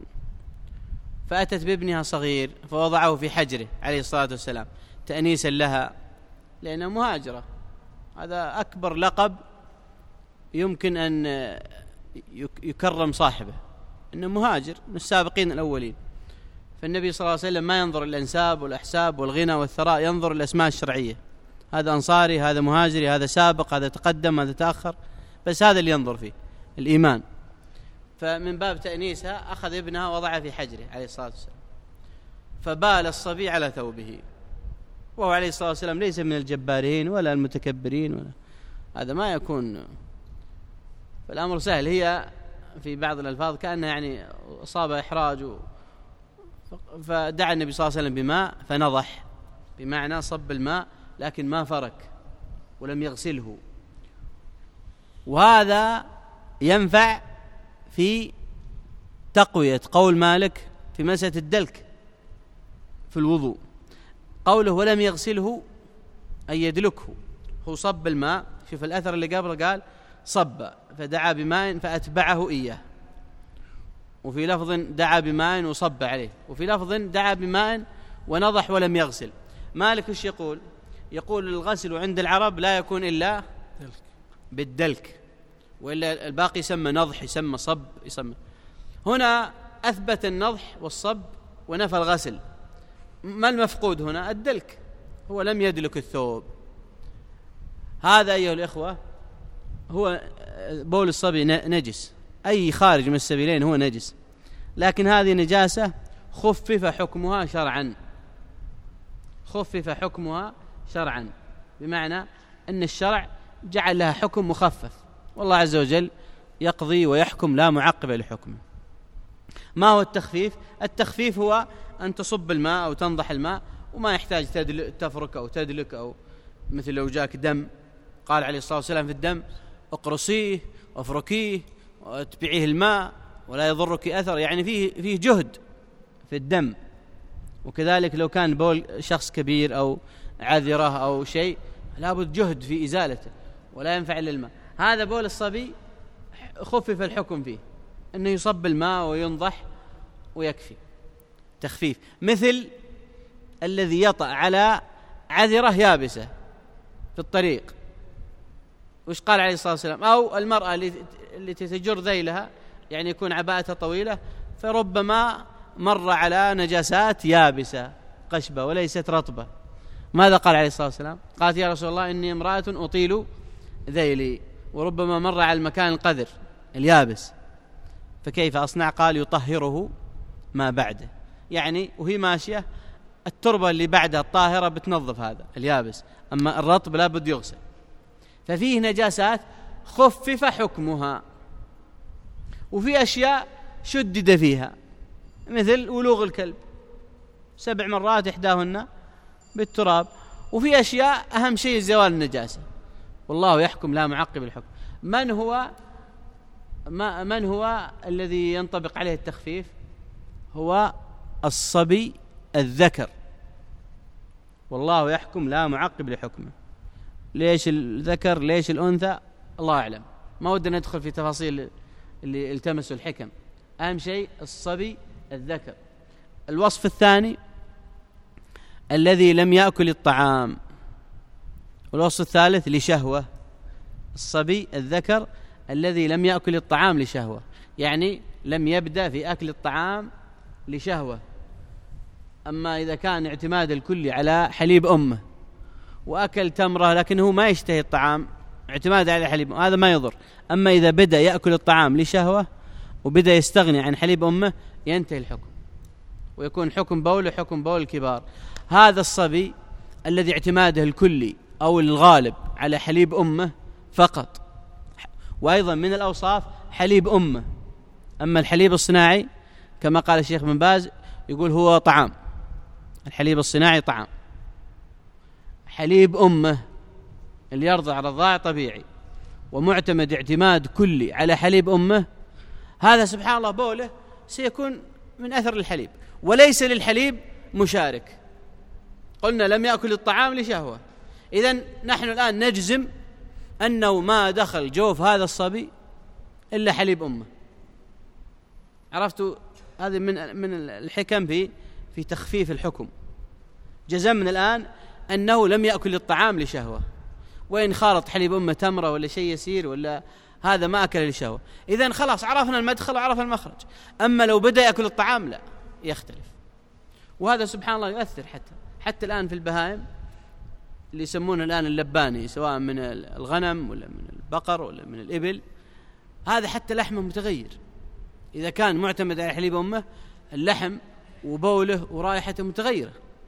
فأتت بابنها صغير فوضعه في حجره عليه الصلاة والسلام تأنيسا لها، لأنها مهاجرة. هذا أكبر لقب يمكن أن يكرم صاحبه، أنه مهاجر من السابقين الأولين. فالنبي صلى الله عليه وسلم ما ينظر الأنساب والأحساب والغنى والثراء، ينظر الأسماء الشرعية. هذا أنصاري، هذا مهاجري، هذا سابق، هذا تقدم، هذا تأخر، بس هذا اللي ينظر فيه الإيمان. فمن باب تأنيسها أخذ ابنها وضعها في حجره عليه الصلاة والسلام، فبال الصبي على ثوبه. وهو عليه الصلاة والسلام ليس من الجبارين ولا المتكبرين ولا هذا ما يكون. فالأمر سهل. هي في بعض الألفاظ كأنه يعني أصاب إحراج و... فدعا النبي صلى الله عليه وسلم بماء فنضح، بمعنى صب الماء لكن ما فرك ولم يغسله. وهذا ينفع في تقوية قول مالك في مسألة الدلك في الوضوء. قوله ولم يغسله أي يدلكه، هو صب الماء. شوف الأثر اللي قبل قال صب فدعا بماء فأتبعه إياه، وفي لفظ دعا بماء وصب عليه، وفي لفظ دعا بماء ونضح ولم يغسل. مالك ايش يقول؟ يقول الغسل عند العرب لا يكون إلا بالدلك، وإلا الباقي يسمى نضح، يسمى صب، يسمى. هنا أثبت النضح والصب ونفى الغسل. ما المفقود هنا؟ الدلك. هو لم يدلك الثوب. هذا أيها الإخوة هو بول الصبي نجس، أي خارج من السبيلين هو نجس، لكن هذه نجاسة خفف حكمها شرعا، خفف حكمها شرعا بمعنى أن الشرع جعل لها حكم مخفف، والله عز وجل يقضي ويحكم لا معقب لحكمه. ما هو التخفيف؟ التخفيف هو أن تصب الماء أو تنضح الماء وما يحتاج تفرك أو تدلك، أو مثل لو جاك دم قال عليه الصلاة والسلام في الدم اقرصيه وافركيه واتبعيه الماء ولا يضرك أثر، يعني فيه فيه جهد في الدم. وكذلك لو كان بول شخص كبير أو عذرة أو شيء لابد جهد في إزالته ولا ينفع إلا الماء. هذا بول الصبي خفف الحكم فيه أنه يصب الماء وينضح ويكفي، تخفيف. مثل الذي يطأ على عذرة يابسة في الطريق، وش قال عليه الصلاة والسلام؟ أو المرأة التي تجر ذيلها، يعني يكون عباءتها طويلة فربما مر على نجاسات يابسة قشبة وليست رطبة، ماذا قال عليه الصلاة والسلام؟ قالت يا رسول الله إني امرأة أطيل ذيلي وربما مر على المكان القذر اليابس، فكيف أصنع؟ قال يطهره ما بعده، يعني وهي ماشية التربة اللي بعدها الطاهرة بتنظف هذا اليابس، أما الرطب لا بد يغسل. ففيه نجاسات خفف حكمها، وفي أشياء شدد فيها مثل ولوغ الكلب سبع مرات إحداهن بالتراب، وفي أشياء أهم شيء زوال النجاسة، والله يحكم لا معقب الحكم. من هو ما من هو الذي ينطبق عليه التخفيف؟ هو الصبي الذكر، والله يحكم لا معقب لحكمه. ليش الذكر ليش الأنثى الله أعلم، ما ودنا ندخل في تفاصيل اللي التمسوا الحكم. أهم شيء الصبي الذكر. الوصف الثاني الذي لم يأكل الطعام، والوصف الثالث لشهوة. الصبي الذكر الذي لم يأكل الطعام لشهوة، يعني لم يبدأ في أكل الطعام لشهوة. أما إذا كان اعتماد الكلي على حليب أمه وأكل تمرة لكنه ما يشتهي الطعام، اعتماد على حليب أمه، هذا ما يضر. أما إذا بدأ يأكل الطعام لشهوة وبدأ يستغني عن حليب أمه ينتهي الحكم، ويكون حكم بول حكم بول الكبار. هذا الصبي الذي اعتماده الكلي أو الغالب على حليب أمه فقط، وأيضا من الأوصاف حليب أمه. أما الحليب الصناعي كما قال الشيخ بن باز يقول هو طعام، الحليب الصناعي طعام. حليب أمه اللي يرضع رضاع طبيعي ومعتمد اعتماد كلي على حليب أمه، هذا سبحان الله بوله سيكون من أثر الحليب وليس للحليب مشارك. قلنا لم يأكل الطعام لشهوة، إذن نحن الآن نجزم أنه ما دخل جوف هذا الصبي إلا حليب أمه. عرفتوا؟ هذه من من الحكم في في تخفيف الحكم. جزمنا الآن أنه لم يأكل الطعام لشهوة، وإن خالط حليب أمه تمرة ولا شيء يسير ولا هذا ما أكل لشهوة، إذن خلاص عرفنا المدخل وعرفنا المخرج. أما لو بدأ يأكل الطعام لا، يختلف. وهذا سبحان الله يؤثر حتى حتى الآن في البهائم اللي يسمونه الآن اللباني، سواء من الغنم ولا من البقر ولا من الإبل، هذا حتى لحمه متغير. إذا كان معتمد على حليب أمه اللحم وبوله ورائحته متغيرة،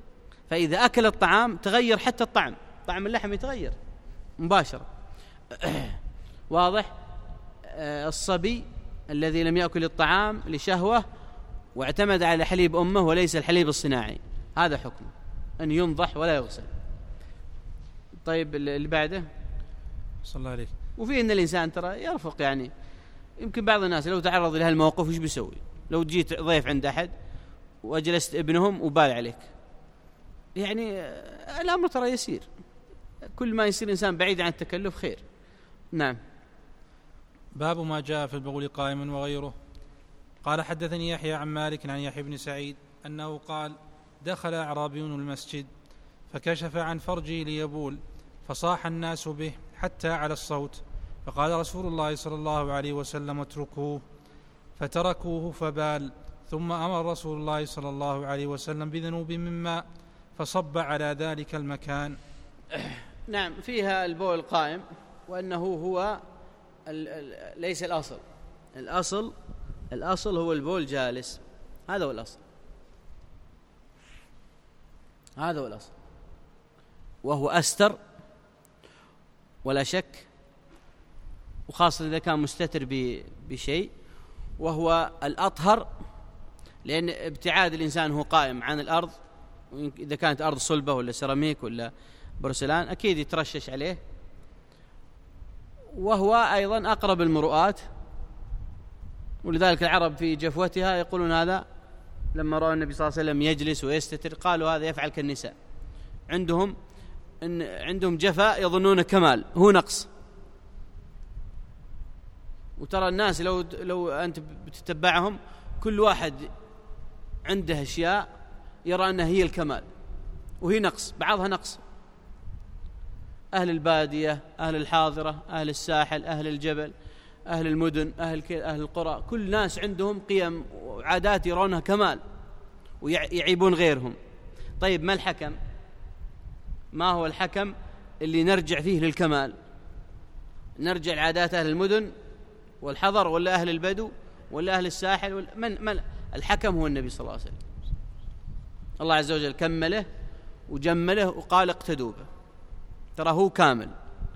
فإذا أكل الطعام تغير حتى الطعم، طعم اللحم يتغير مباشرة. واضح؟ الصبي الذي لم يأكل الطعام لشهوة واعتمد على حليب أمه وليس الحليب الصناعي، هذا حكمه أن ينضح ولا يغسل. طيب اللي بعده صلى الله عليه. وفيه أن الإنسان ترى يرفق، يعني يمكن بعض الناس لو تعرض لهالموقف وش بيسوي؟ لو جيت ضيف عند أحد وأجلست ابنهم وبال عليك، يعني الأمر ترى يسير، كل ما يصير إنسان بعيد عن التكلف خير. نعم. باب ما جاء في البول قائما وغيره. قال حدثني يحيى عن مالك عن يحيى بن سعيد أنه قال دخل أعرابي المسجد فكشف عن فرجه ليبول فصاح الناس به حتى على الصوت، فقال رسول الله صلى الله عليه وسلم اتركوه، فتركوه فبال، ثم أمر رسول الله صلى الله عليه وسلم بذنوب من ماء فصب على ذلك المكان. نعم، فيها البول قائم، وأنه هو ليس الأصل، الأصل الأصل هو البول جالس، هذا هو الأصل، هذا هو الأصل، وهو أستر ولا شك، وخاصة إذا كان مستتر بشيء، وهو الأطهر، لأن ابتعاد الإنسان هو قائم عن الأرض، إذا كانت أرض صلبة ولا سيراميك ولا برسلان أكيد يترشش عليه، وهو أيضا أقرب المروءات، ولذلك العرب في جفوتها يقولون هذا، لما رأوا النبي صلى الله عليه وسلم يجلس ويستتر قالوا هذا يفعل كالنساء، عندهم إن عندهم جفاء يظنون كمال، هو نقص. وترى الناس لو لو أنت بتتبعهم كل واحد عنده أشياء يرى أنها هي الكمال وهي نقص، بعضها نقص. أهل البادية، أهل الحاضرة، أهل الساحل، أهل الجبل، أهل المدن، أهل أهل القرى، كل ناس عندهم قيم وعادات يرونها كمال ويعيبون غيرهم. طيب ما الحكم؟ ما هو الحكم اللي نرجع فيه للكمال؟ نرجع لعادات أهل المدن والحضر ولا أهل البدو ولا أهل الساحل ولا من, من الحكم؟ هو النبي صلى الله عليه وسلم. الله عز وجل كمله وجمله وقال اقتدوا به، ترى هو كامل.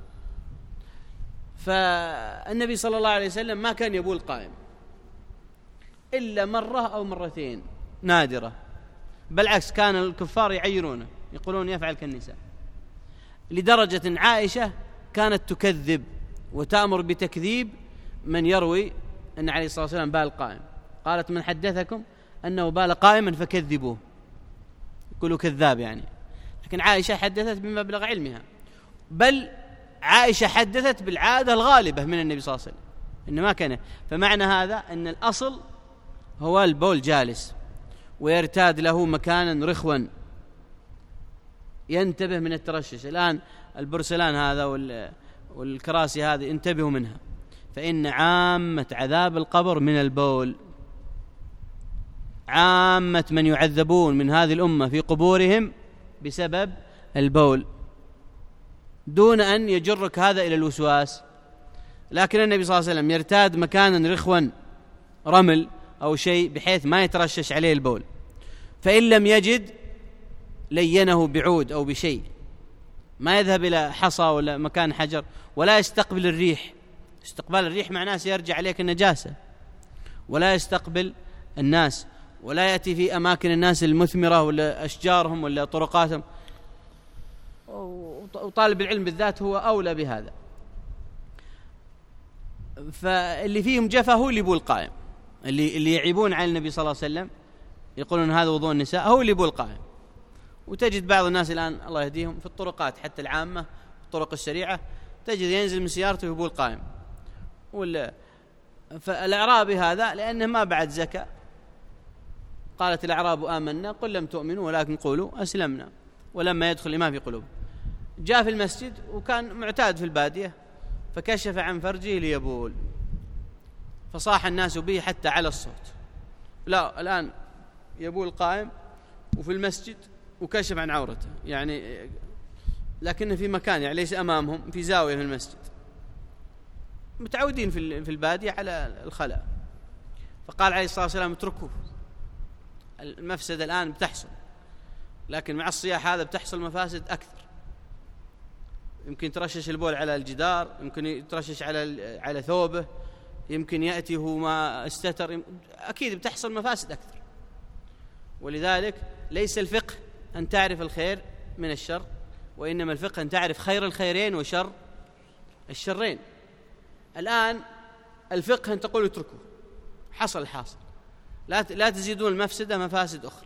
فالنبي صلى الله عليه وسلم ما كان يبول قائم إلا مرة أو مرتين نادرة، بالعكس كان الكفار يعيرونه يقولون يفعل كالنساء، لدرجة عائشة كانت تكذب وتأمر بتكذيب من يروي أن عليه الصلاة والسلام بال قائم، قالت من حدثكم أنه بال قائما فكذبوه، يقولوا كذاب يعني. لكن عائشة حدثت بمبلغ علمها، بل عائشة حدثت بالعادة الغالبة من النبي صلى الله عليه وسلم إنه ما كان. فمعنى هذا أن الأصل هو البول جالس ويرتاد له مكانا رخوا ينتبه من الترشش. الآن البرسلان هذا والكراسي هذه انتبهوا منها، فإن عامة عذاب القبر من البول، عامة من يعذبون من هذه الأمة في قبورهم بسبب البول، دون أن يجرك هذا إلى الوسواس. لكن النبي صلى الله عليه وسلم يرتاد مكانا رخوا رمل أو شيء بحيث ما يترشش عليه البول، فإن لم يجد لينه بعود أو بشيء، ما يذهب إلى حصى ولا مكان حجر، ولا يستقبل الريح. استقبال الريح معناه سيرجع عليك النجاسة، ولا يستقبل الناس، ولا يأتي في أماكن الناس المثمرة ولا أشجارهم ولا طرقاتهم، وطالب العلم بالذات هو أولى بهذا. فاللي فيهم جفا هو اللي يبول قائم، اللي اللي يعيبون على النبي صلى الله عليه وسلم يقولون هذا وضوء النساء، هو اللي يبول قائم. وتجد بعض الناس الآن الله يهديهم في الطرقات حتى العامة الطرق السريعة تجد ينزل من سيارته ويبول قائم. ولا فالأعرابي هذا لأنه ما بعد زكاة، قالت الأعراب آمنا قل لم تؤمنوا ولكن قولوا أسلمنا ولما يدخل الإيمان في قلوب. جاء في المسجد وكان معتاد في البادية فكشف عن فرجه ليبول، فصاح الناس به حتى على الصوت. لا الآن يبول قائم وفي المسجد وكشف عن عورته، يعني لكنه في مكان يعني ليس أمامهم، في زاوية في المسجد، متعودين في البادية على الخلاء. فقال عليه الصلاة والسلام اتركوه، المفسدة الآن بتحصل، لكن مع الصياح هذا بتحصل مفاسد أكثر. يمكن ترشش البول على الجدار، يمكن يترشش على على ثوبه، يمكن يأتي هو ما استتر، أكيد بتحصل مفاسد أكثر. ولذلك ليس الفقه أن تعرف الخير من الشر، وإنما الفقه أن تعرف خير الخيرين وشر الشرين. الآن الفقه أن تقول اتركوا، حصل حاصل، لا لا تزيدون المفسدة مفاسد أخرى.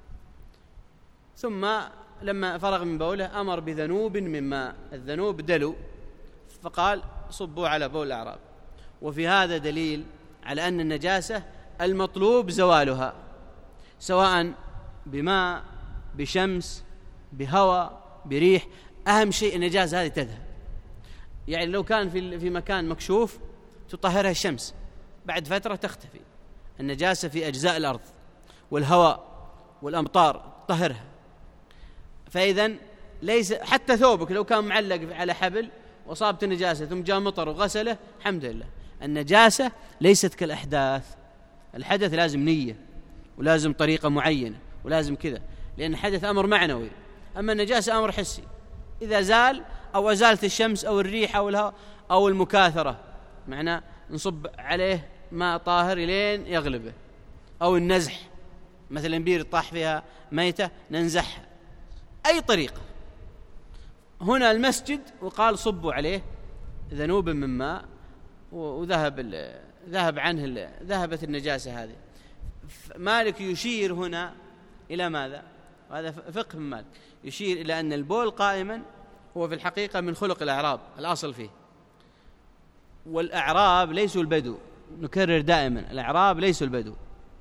ثم لما فرغ من بوله أمر بذنوب من ماء، الذنوب دلو، فقال صبوا على بول الأعراب. وفي هذا دليل على أن النجاسة المطلوب زوالها، سواء بماء، بشمس، بهواء، بريح. أهم شيء النجاسة هذه تذهب. يعني لو كان في في مكان مكشوف تطهرها الشمس، بعد فترة تختفي. النجاسة في أجزاء الأرض والهواء والأمطار تطهرها. فإذا ليس حتى ثوبك لو كان معلق على حبل وصابت النجاسة ثم جاء مطر وغسله، الحمد لله. النجاسة ليست كالأحداث، الحدث لازم نية ولازم طريقة معينة ولازم كذا، لأن الحدث أمر معنوي، أما النجاسة أمر حسي. إذا زال أو أزالت الشمس أو الريح أو الهواء أو المكاثرة، معناه نصب عليه ماء طاهر لين يغلبه، أو النزح، مثلا بير طاح فيها ميتة ننزحها، أي طريقة. هنا المسجد وقال صبوا عليه ذنوب من ماء، وذهب ذهب عنه ذهبت النجاسة هذه. مالك يشير هنا إلى ماذا؟ وهذا فقه من مالك، يشير إلى أن البول قائما هو في الحقيقة من خلق الأعراب، الأصل فيه. والأعراب ليسوا البدو، نكرر دائما الأعراب ليسوا البدو،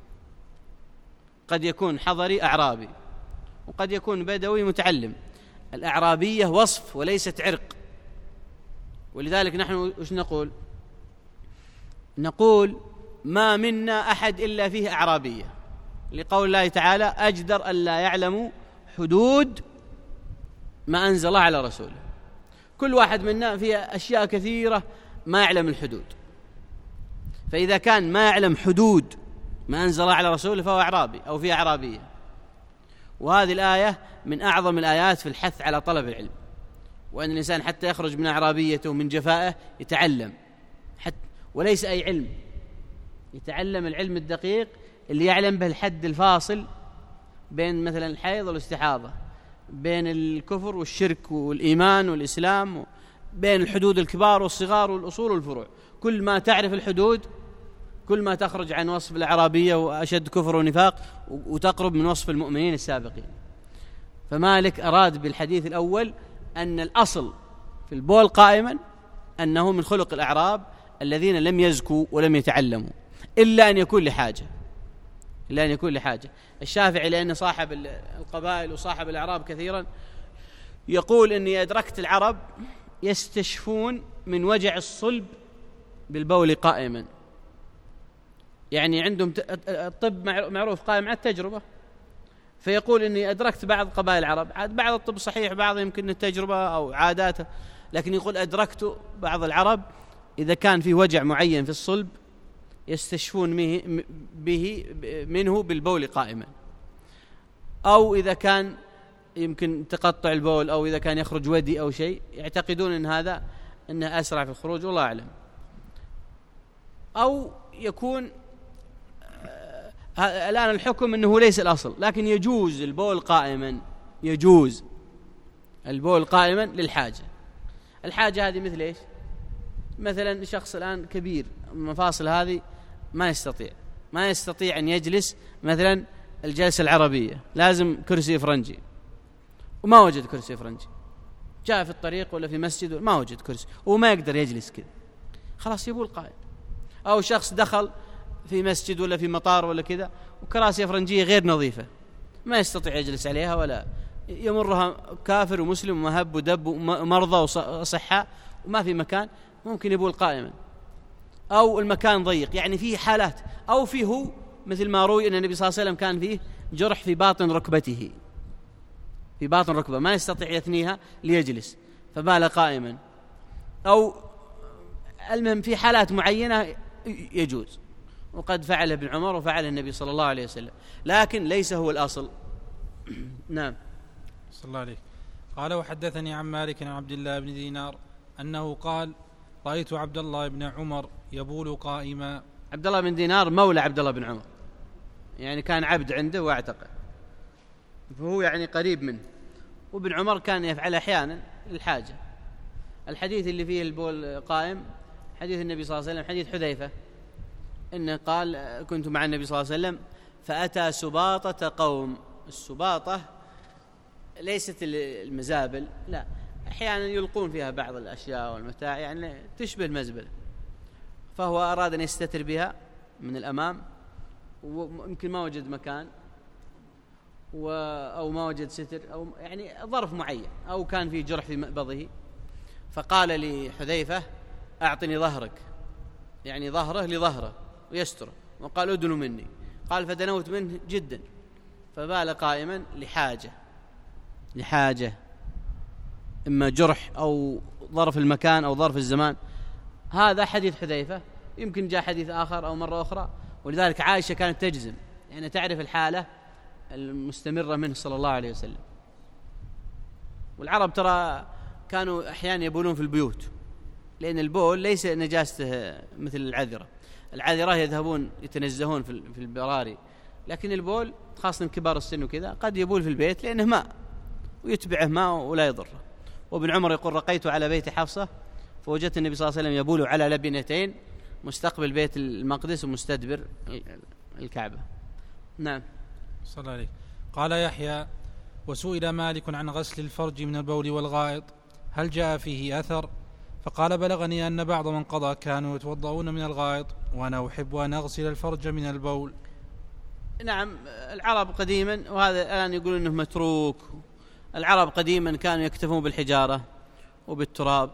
قد يكون حضري أعرابي وقد يكون بدوي متعلم. الأعرابية وصف وليست عرق. ولذلك نحن وش نقول؟ نقول ما منا أحد إلا فيه أعرابية، لقول الله تعالى أجدر أن لا يعلموا حدود ما أنزل الله على رسوله. كل واحد منا فيه أشياء كثيرة ما يعلم الحدود، فإذا كان ما يعلم حدود ما أنزل الله على رسوله فهو أعرابي أو فيه أعرابية. وهذه الآية من أعظم الآيات في الحث على طلب العلم، وأن الإنسان حتى يخرج من أعرابيته ومن جفائه يتعلم، حتى وليس أي علم، يتعلم العلم الدقيق اللي يعلم به الحد الفاصل بين مثلا الحيض والاستحاضة، بين الكفر والشرك والإيمان والإسلام، بين الحدود الكبار والصغار والأصول والفروع. كل ما تعرف الحدود كل ما تخرج عن وصف الأعرابية وأشد كفر ونفاق، وتقرب من وصف المؤمنين السابقين. فمالك أراد بالحديث الأول أن الأصل في البول قائما أنه من خلق الأعراب الذين لم يزكوا ولم يتعلموا، إلا أن يكون لحاجة، إلا أن يكون لحاجة. الشافعي لأن صاحب القبائل وصاحب الأعراب كثيرا يقول إني أدركت العرب يستشفون من وجع الصلب بالبول قائما. يعني عندهم الطب معروف قائم على التجربة، فيقول إني أدركت بعض قبائل العرب، بعض الطب صحيح بعض يمكن التجربة أو عاداته، لكن يقول أدركت بعض العرب إذا كان في وجع معين في الصلب يستشفون به منه بالبول قائما، أو إذا كان يمكن تقطع البول أو إذا كان يخرج ودي أو شيء يعتقدون أن هذا أنه أسرع في الخروج، والله أعلم. أو يكون آه الآن الحكم أنه ليس الأصل، لكن يجوز البول قائما، يجوز البول قائما للحاجة. الحاجة هذه مثل إيش؟ مثلا شخص الآن كبير المفاصل هذه ما يستطيع ما يستطيع أن يجلس مثلا الجلسة العربية، لازم كرسي فرنجي، وما وجد كرسي فرنجي، جاء في الطريق ولا في مسجد ما وجد كرسي وما يقدر يجلس كذا، خلاص يبول قائم. أو شخص دخل في مسجد ولا في مطار ولا كذا وكراسي فرنجية غير نظيفة ما يستطيع يجلس عليها، ولا يمرها كافر ومسلم ومهب ودب ومرضى وصحة وما في مكان، ممكن يبول قائما. أو المكان ضيق، يعني فيه حالات، أو فيه هو مثل ما روي أن النبي صلى الله عليه وسلم كان فيه جرح في باطن ركبته، في باطن ركبة ما يستطيع يثنيها ليجلس فبال قائما. أو المهم في حالات معينة يجوز، وقد فعل ابن عمر وفعل النبي صلى الله عليه وسلم، لكن ليس هو الأصل. نعم. صلى الله عليه. قال وحدثني عن مالك عن عبد الله بن دينار أنه قال رأيت عبد الله بن عمر يبول قائما. عبد الله بن دينار مولى عبد الله بن عمر، يعني كان عبد عنده واعتقه، فهو يعني قريب منه. وابن عمر كان يفعل أحيانا الحاجة. الحديث اللي فيه البول قائم حديث النبي صلى الله عليه وسلم، حديث حذيفة، إنه قال كنت مع النبي صلى الله عليه وسلم فأتى سباطة قوم. السباطة ليست المزابل، لا، أحيانا يلقون فيها بعض الأشياء والمتاع، يعني تشبه المزبلة، فهو أراد أن يستتر بها من الأمام، ويمكن ما وجد مكان أو ما وجد ستر أو يعني ظرف معين، أو كان في جرح في مقبضه، فقال لحذيفة أعطني ظهرك، يعني ظهره لظهره ويستره، وقال أدنو مني. قال فدنوت منه جدا، فبال قائما لحاجة لحاجة إما جرح أو ظرف المكان أو ظرف الزمان. هذا حديث حذيفة. يمكن جاء حديث آخر أو مرة أخرى، ولذلك عائشة كانت تجزم، يعني تعرف الحالة المستمرة منه صلى الله عليه وسلم. والعرب ترى كانوا أحيانا يبولون في البيوت، لأن البول ليس نجاسته مثل العذرة. العذرة يذهبون يتنزهون في البراري، لكن البول خاصة كبار السن وكذا قد يبول في البيت لأنه ماء ويتبعه ماء ولا يضره. وابن عمر يقول رقيت على بيت حفصة فوجدت النبي صلى الله عليه وسلم يبول على لبنتين مستقبل بيت المقدس ومستدبر الكعبة. نعم. صلى الله عليه. قال يحيى وسئل مالك عن غسل الفرج من البول والغائط هل جاء فيه أثر؟ فقال بلغني أن بعض من قضى كانوا يتوضؤون من الغائط وأنا أحب أن أغسل الفرج من البول. نعم، العرب قديما، وهذا الآن يقول إنه متروك، العرب قديما كانوا يكتفون بالحجارة وبالتراب.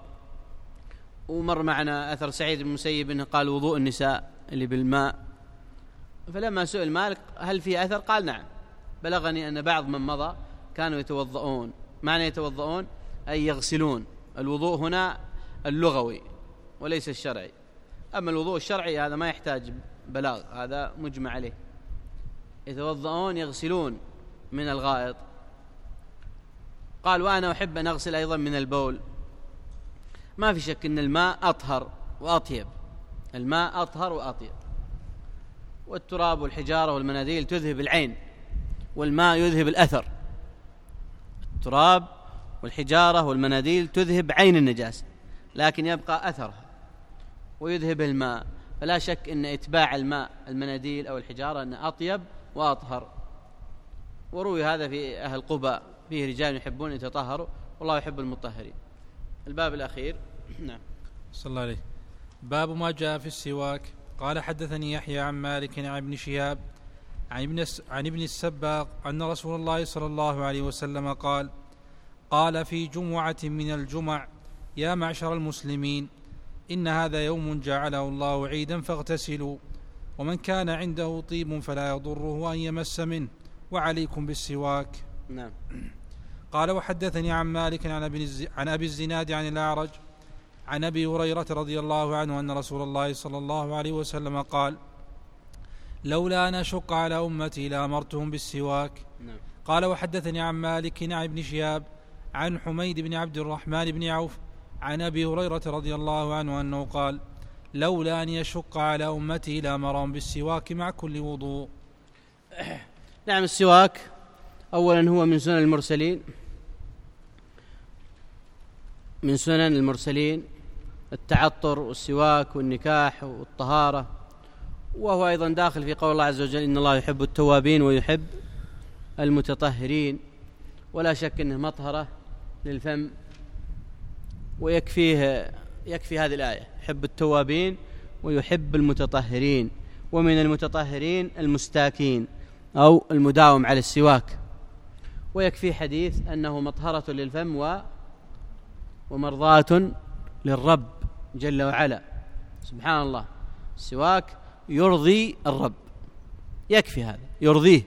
ومر معنا أثر سعيد بن المسيب أنه قال وضوء النساء اللي بالماء. فلما سئل مالك هل في أثر قال نعم، بلغني أن بعض من مضى كانوا يتوضؤون. معنى يتوضؤون أي يغسلون. الوضوء هنا اللغوي وليس الشرعي، أما الوضوء الشرعي هذا ما يحتاج بلاغ، هذا مجمع عليه. يتوضؤون يغسلون من الغائط. قال وأنا أحب أن أغسل أيضا من البول. ما في شك أن الماء أطهر وأطيب، الماء أطهر وأطيب، والتراب والحجارة والمناديل تذهب العين، والماء يذهب الأثر. التراب والحجارة والمناديل تذهب عين النجاسة، لكن يبقى أثرها ويذهب الماء. فلا شك أن إتباع الماء المناديل أو الحجارة أن أطيب وأطهر. وروي هذا في أهل قباء، فيه رجال يحبون أن يتطهروا والله يحب المطهرين. الباب الأخير. نعم. صلى الله عليه. باب ما جاء في السواك. قال حدثني يحيى عن مالك عن ابن شهاب عن ابن, عن ابن السباق أن رسول الله صلى الله عليه وسلم قال قال في جمعة من الجمع يا معشر المسلمين إن هذا يوم جعله الله عيدا فاغتسلوا، ومن كان عنده طيب فلا يضره أن يمس منه، وعليكم بالسواك. نعم. قال وحدثني عن مالك عن أبي الزناد عن الأعرج عن أبي هريرة رضي الله عنه أن رسول الله صلى الله عليه وسلم قال لولا أن أشق على أمتي لأمرتهم بالسواك. نعم. قال وحدثني عن مالك عن ابن شهاب عن حميد بن عبد الرحمن بن عوف عن أبي هريرة رضي الله عنه أنه قال لولا أن يشق على أمتي لأمرهم بالسواك مع كل وضوء. نعم. السواك أولا هو من سنن المرسلين، من سنن المرسلين التعطر والسواك والنكاح والطهارة، وهو أيضا داخل في قول الله عز وجل إن الله يحب التوابين ويحب المتطهرين. ولا شك أنه مطهرة للفم، ويكفيه يكفي هذه الآية يحب التوابين ويحب المتطهرين. ومن المتطهرين المستاكين أو المداوم على السواك. ويكفي حديث أنه مطهرة للفم و ومرضاة للرب جل وعلا. سبحان الله، السواك يرضي الرب، يكفي هذا يرضيه،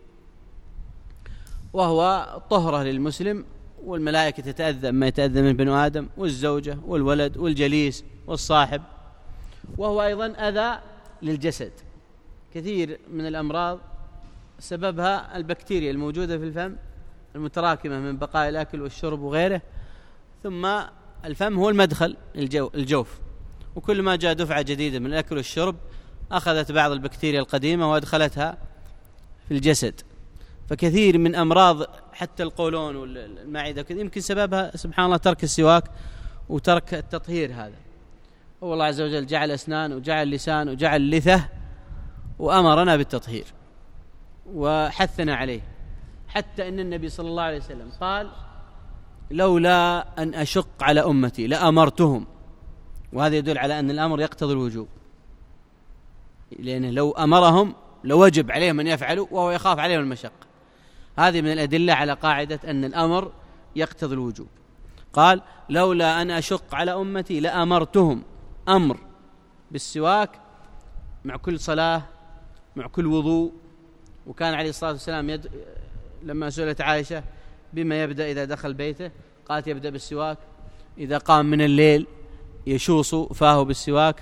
وهو طهرة للمسلم. والملائكة تتأذى ما يتأذى من بنو آدم، والزوجة والولد والجليس والصاحب. وهو أيضا أذى للجسد، كثير من الأمراض سببها البكتيريا الموجودة في الفم المتراكمة من بقاء الأكل والشرب وغيره. ثم الفم هو المدخل الجو الجوف، وكل ما جاء دفعة جديدة من الأكل والشرب أخذت بعض البكتيريا القديمة وأدخلتها في الجسد. فكثير من أمراض حتى القولون والمعدة كذا يمكن سببها سبحان الله ترك السواك وترك التطهير. هذا هو الله عز وجل جعل أسنان وجعل لسان وجعل لثة وأمرنا بالتطهير وحثنا عليه، حتى أن النبي صلى الله عليه وسلم قال لولا أن أشق على أمتي لأمرتهم، وهذا يدل على أن الأمر يقتضي الوجوب، لأنه لو أمرهم لوجب عليهم أن يفعلوا وهو يخاف عليهم المشقة. هذه من الأدلة على قاعدة أن الأمر يقتضي الوجوب. قال لولا أن أشق على أمتي لأمرتهم، أمر بالسواك مع كل صلاة مع كل وضوء. وكان عليه الصلاة والسلام يد... لما سئلت عائشة بما يبدأ إذا دخل بيته قالت يبدأ بالسواك، إذا قام من الليل يشوص فاه بالسواك،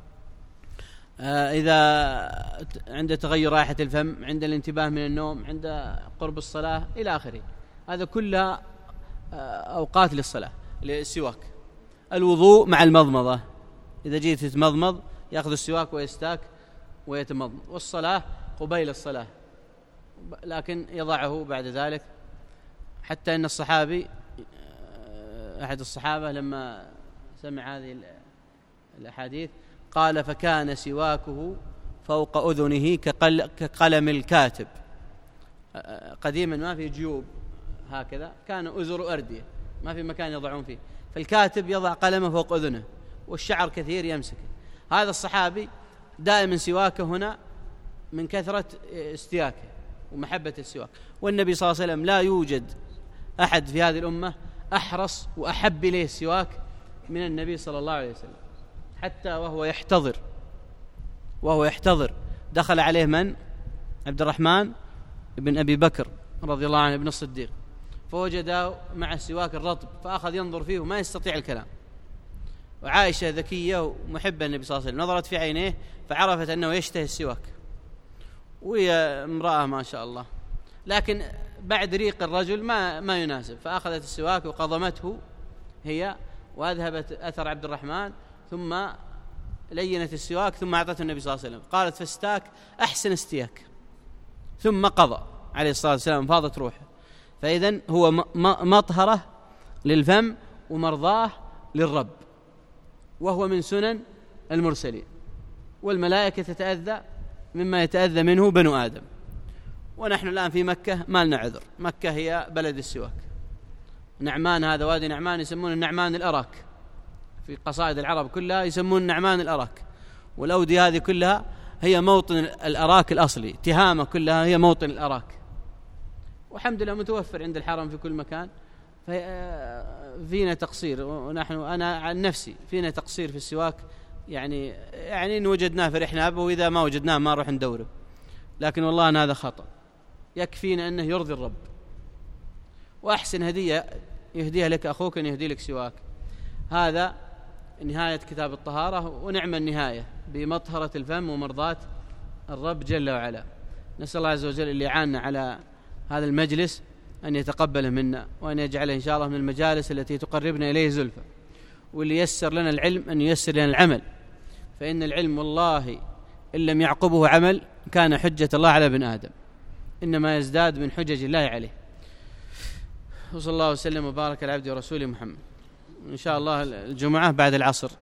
آه إذا عند تغير رائحة الفم، عند الانتباه من النوم، عند قرب الصلاة إلى آخره. هذا كلها آه أوقات للصلاة للسواك. الوضوء مع المضمضة، إذا جيت تتمضمض يأخذ السواك ويستاك ويتمضمض. والصلاة قبيل الصلاة، لكن يضعه بعد ذلك. حتى أن الصحابي أحد الصحابة لما سمع هذه الأحاديث قال فكان سواكه فوق أذنه كقلم الكاتب. قديما ما في جيوب هكذا، كان أزر أردية ما في مكان يضعون فيه، فالكاتب يضع قلمه فوق أذنه والشعر كثير يمسكه. هذا الصحابي دائما سواكه هنا من كثرة استياكه ومحبة السواك. والنبي صلى الله عليه وسلم لا يوجد أحد في هذه الأمة أحرص وأحب إليه السواك من النبي صلى الله عليه وسلم. حتى وهو يحتضر وهو يحتضر دخل عليه من؟ عبد الرحمن بن أبي بكر رضي الله عنه ابن الصديق، فوجده مع السواك الرطب فأخذ ينظر فيه وما يستطيع الكلام. وعائشة ذكية ومحبة النبي صلى الله عليه وسلم نظرت في عينيه فعرفت أنه يشتهي السواك، وهي امرأة ما شاء الله، لكن بعد ريق الرجل ما ما يناسب، فأخذت السواك وقضمته هي وأذهبت أثر عبد الرحمن، ثم لينت السواك ثم أعطته النبي صلى الله عليه وسلم. قالت فاستاك أحسن استياك، ثم قضى عليه الصلاة والسلام فاضت روحه. فإذن هو مطهرة للفم ومرضاه للرب، وهو من سنن المرسلين، والملائكة تتأذى مما يتأذى منه بنو آدم. ونحن الآن في مكة ما لنا عذر، مكة هي بلد السواك. نعمان، هذا وادي نعمان يسمون النعمان الأراك، في قصائد العرب كلها يسمون نعمان الأراك. والأودية هذه كلها هي موطن الأراك الأصلي، تهامة كلها هي موطن الأراك، والحمد لله متوفر عند الحرم في كل مكان. فينا تقصير، ونحن أنا عن نفسي فينا تقصير في السواك، يعني يعني إن وجدناه فرحنا به، وإذا ما وجدناه ما نروح ندوره. لكن والله أن هذا خطأ، يكفينا أنه يرضي الرب. وأحسن هدية يهديها لك أخوك أن يهدي لك سواك. هذا نهاية كتاب الطهارة، ونعم النهاية بمطهرة الفم ومرضاة الرب جل وعلا. نسأل الله عز وجل اللي يعاننا على هذا المجلس أن يتقبله منا، وأن يجعله إن شاء الله من المجالس التي تقربنا إليه زلفى. واللي يسر لنا العلم أن ييسر لنا العمل، فإن العلم والله إن لم يعقبه عمل كان حجة الله على ابن آدم، إنما يزداد من حجج الله عليه. وصلى الله وسلم وبارك على عبده ورسوله محمد. إن شاء الله الجمعة بعد العصر.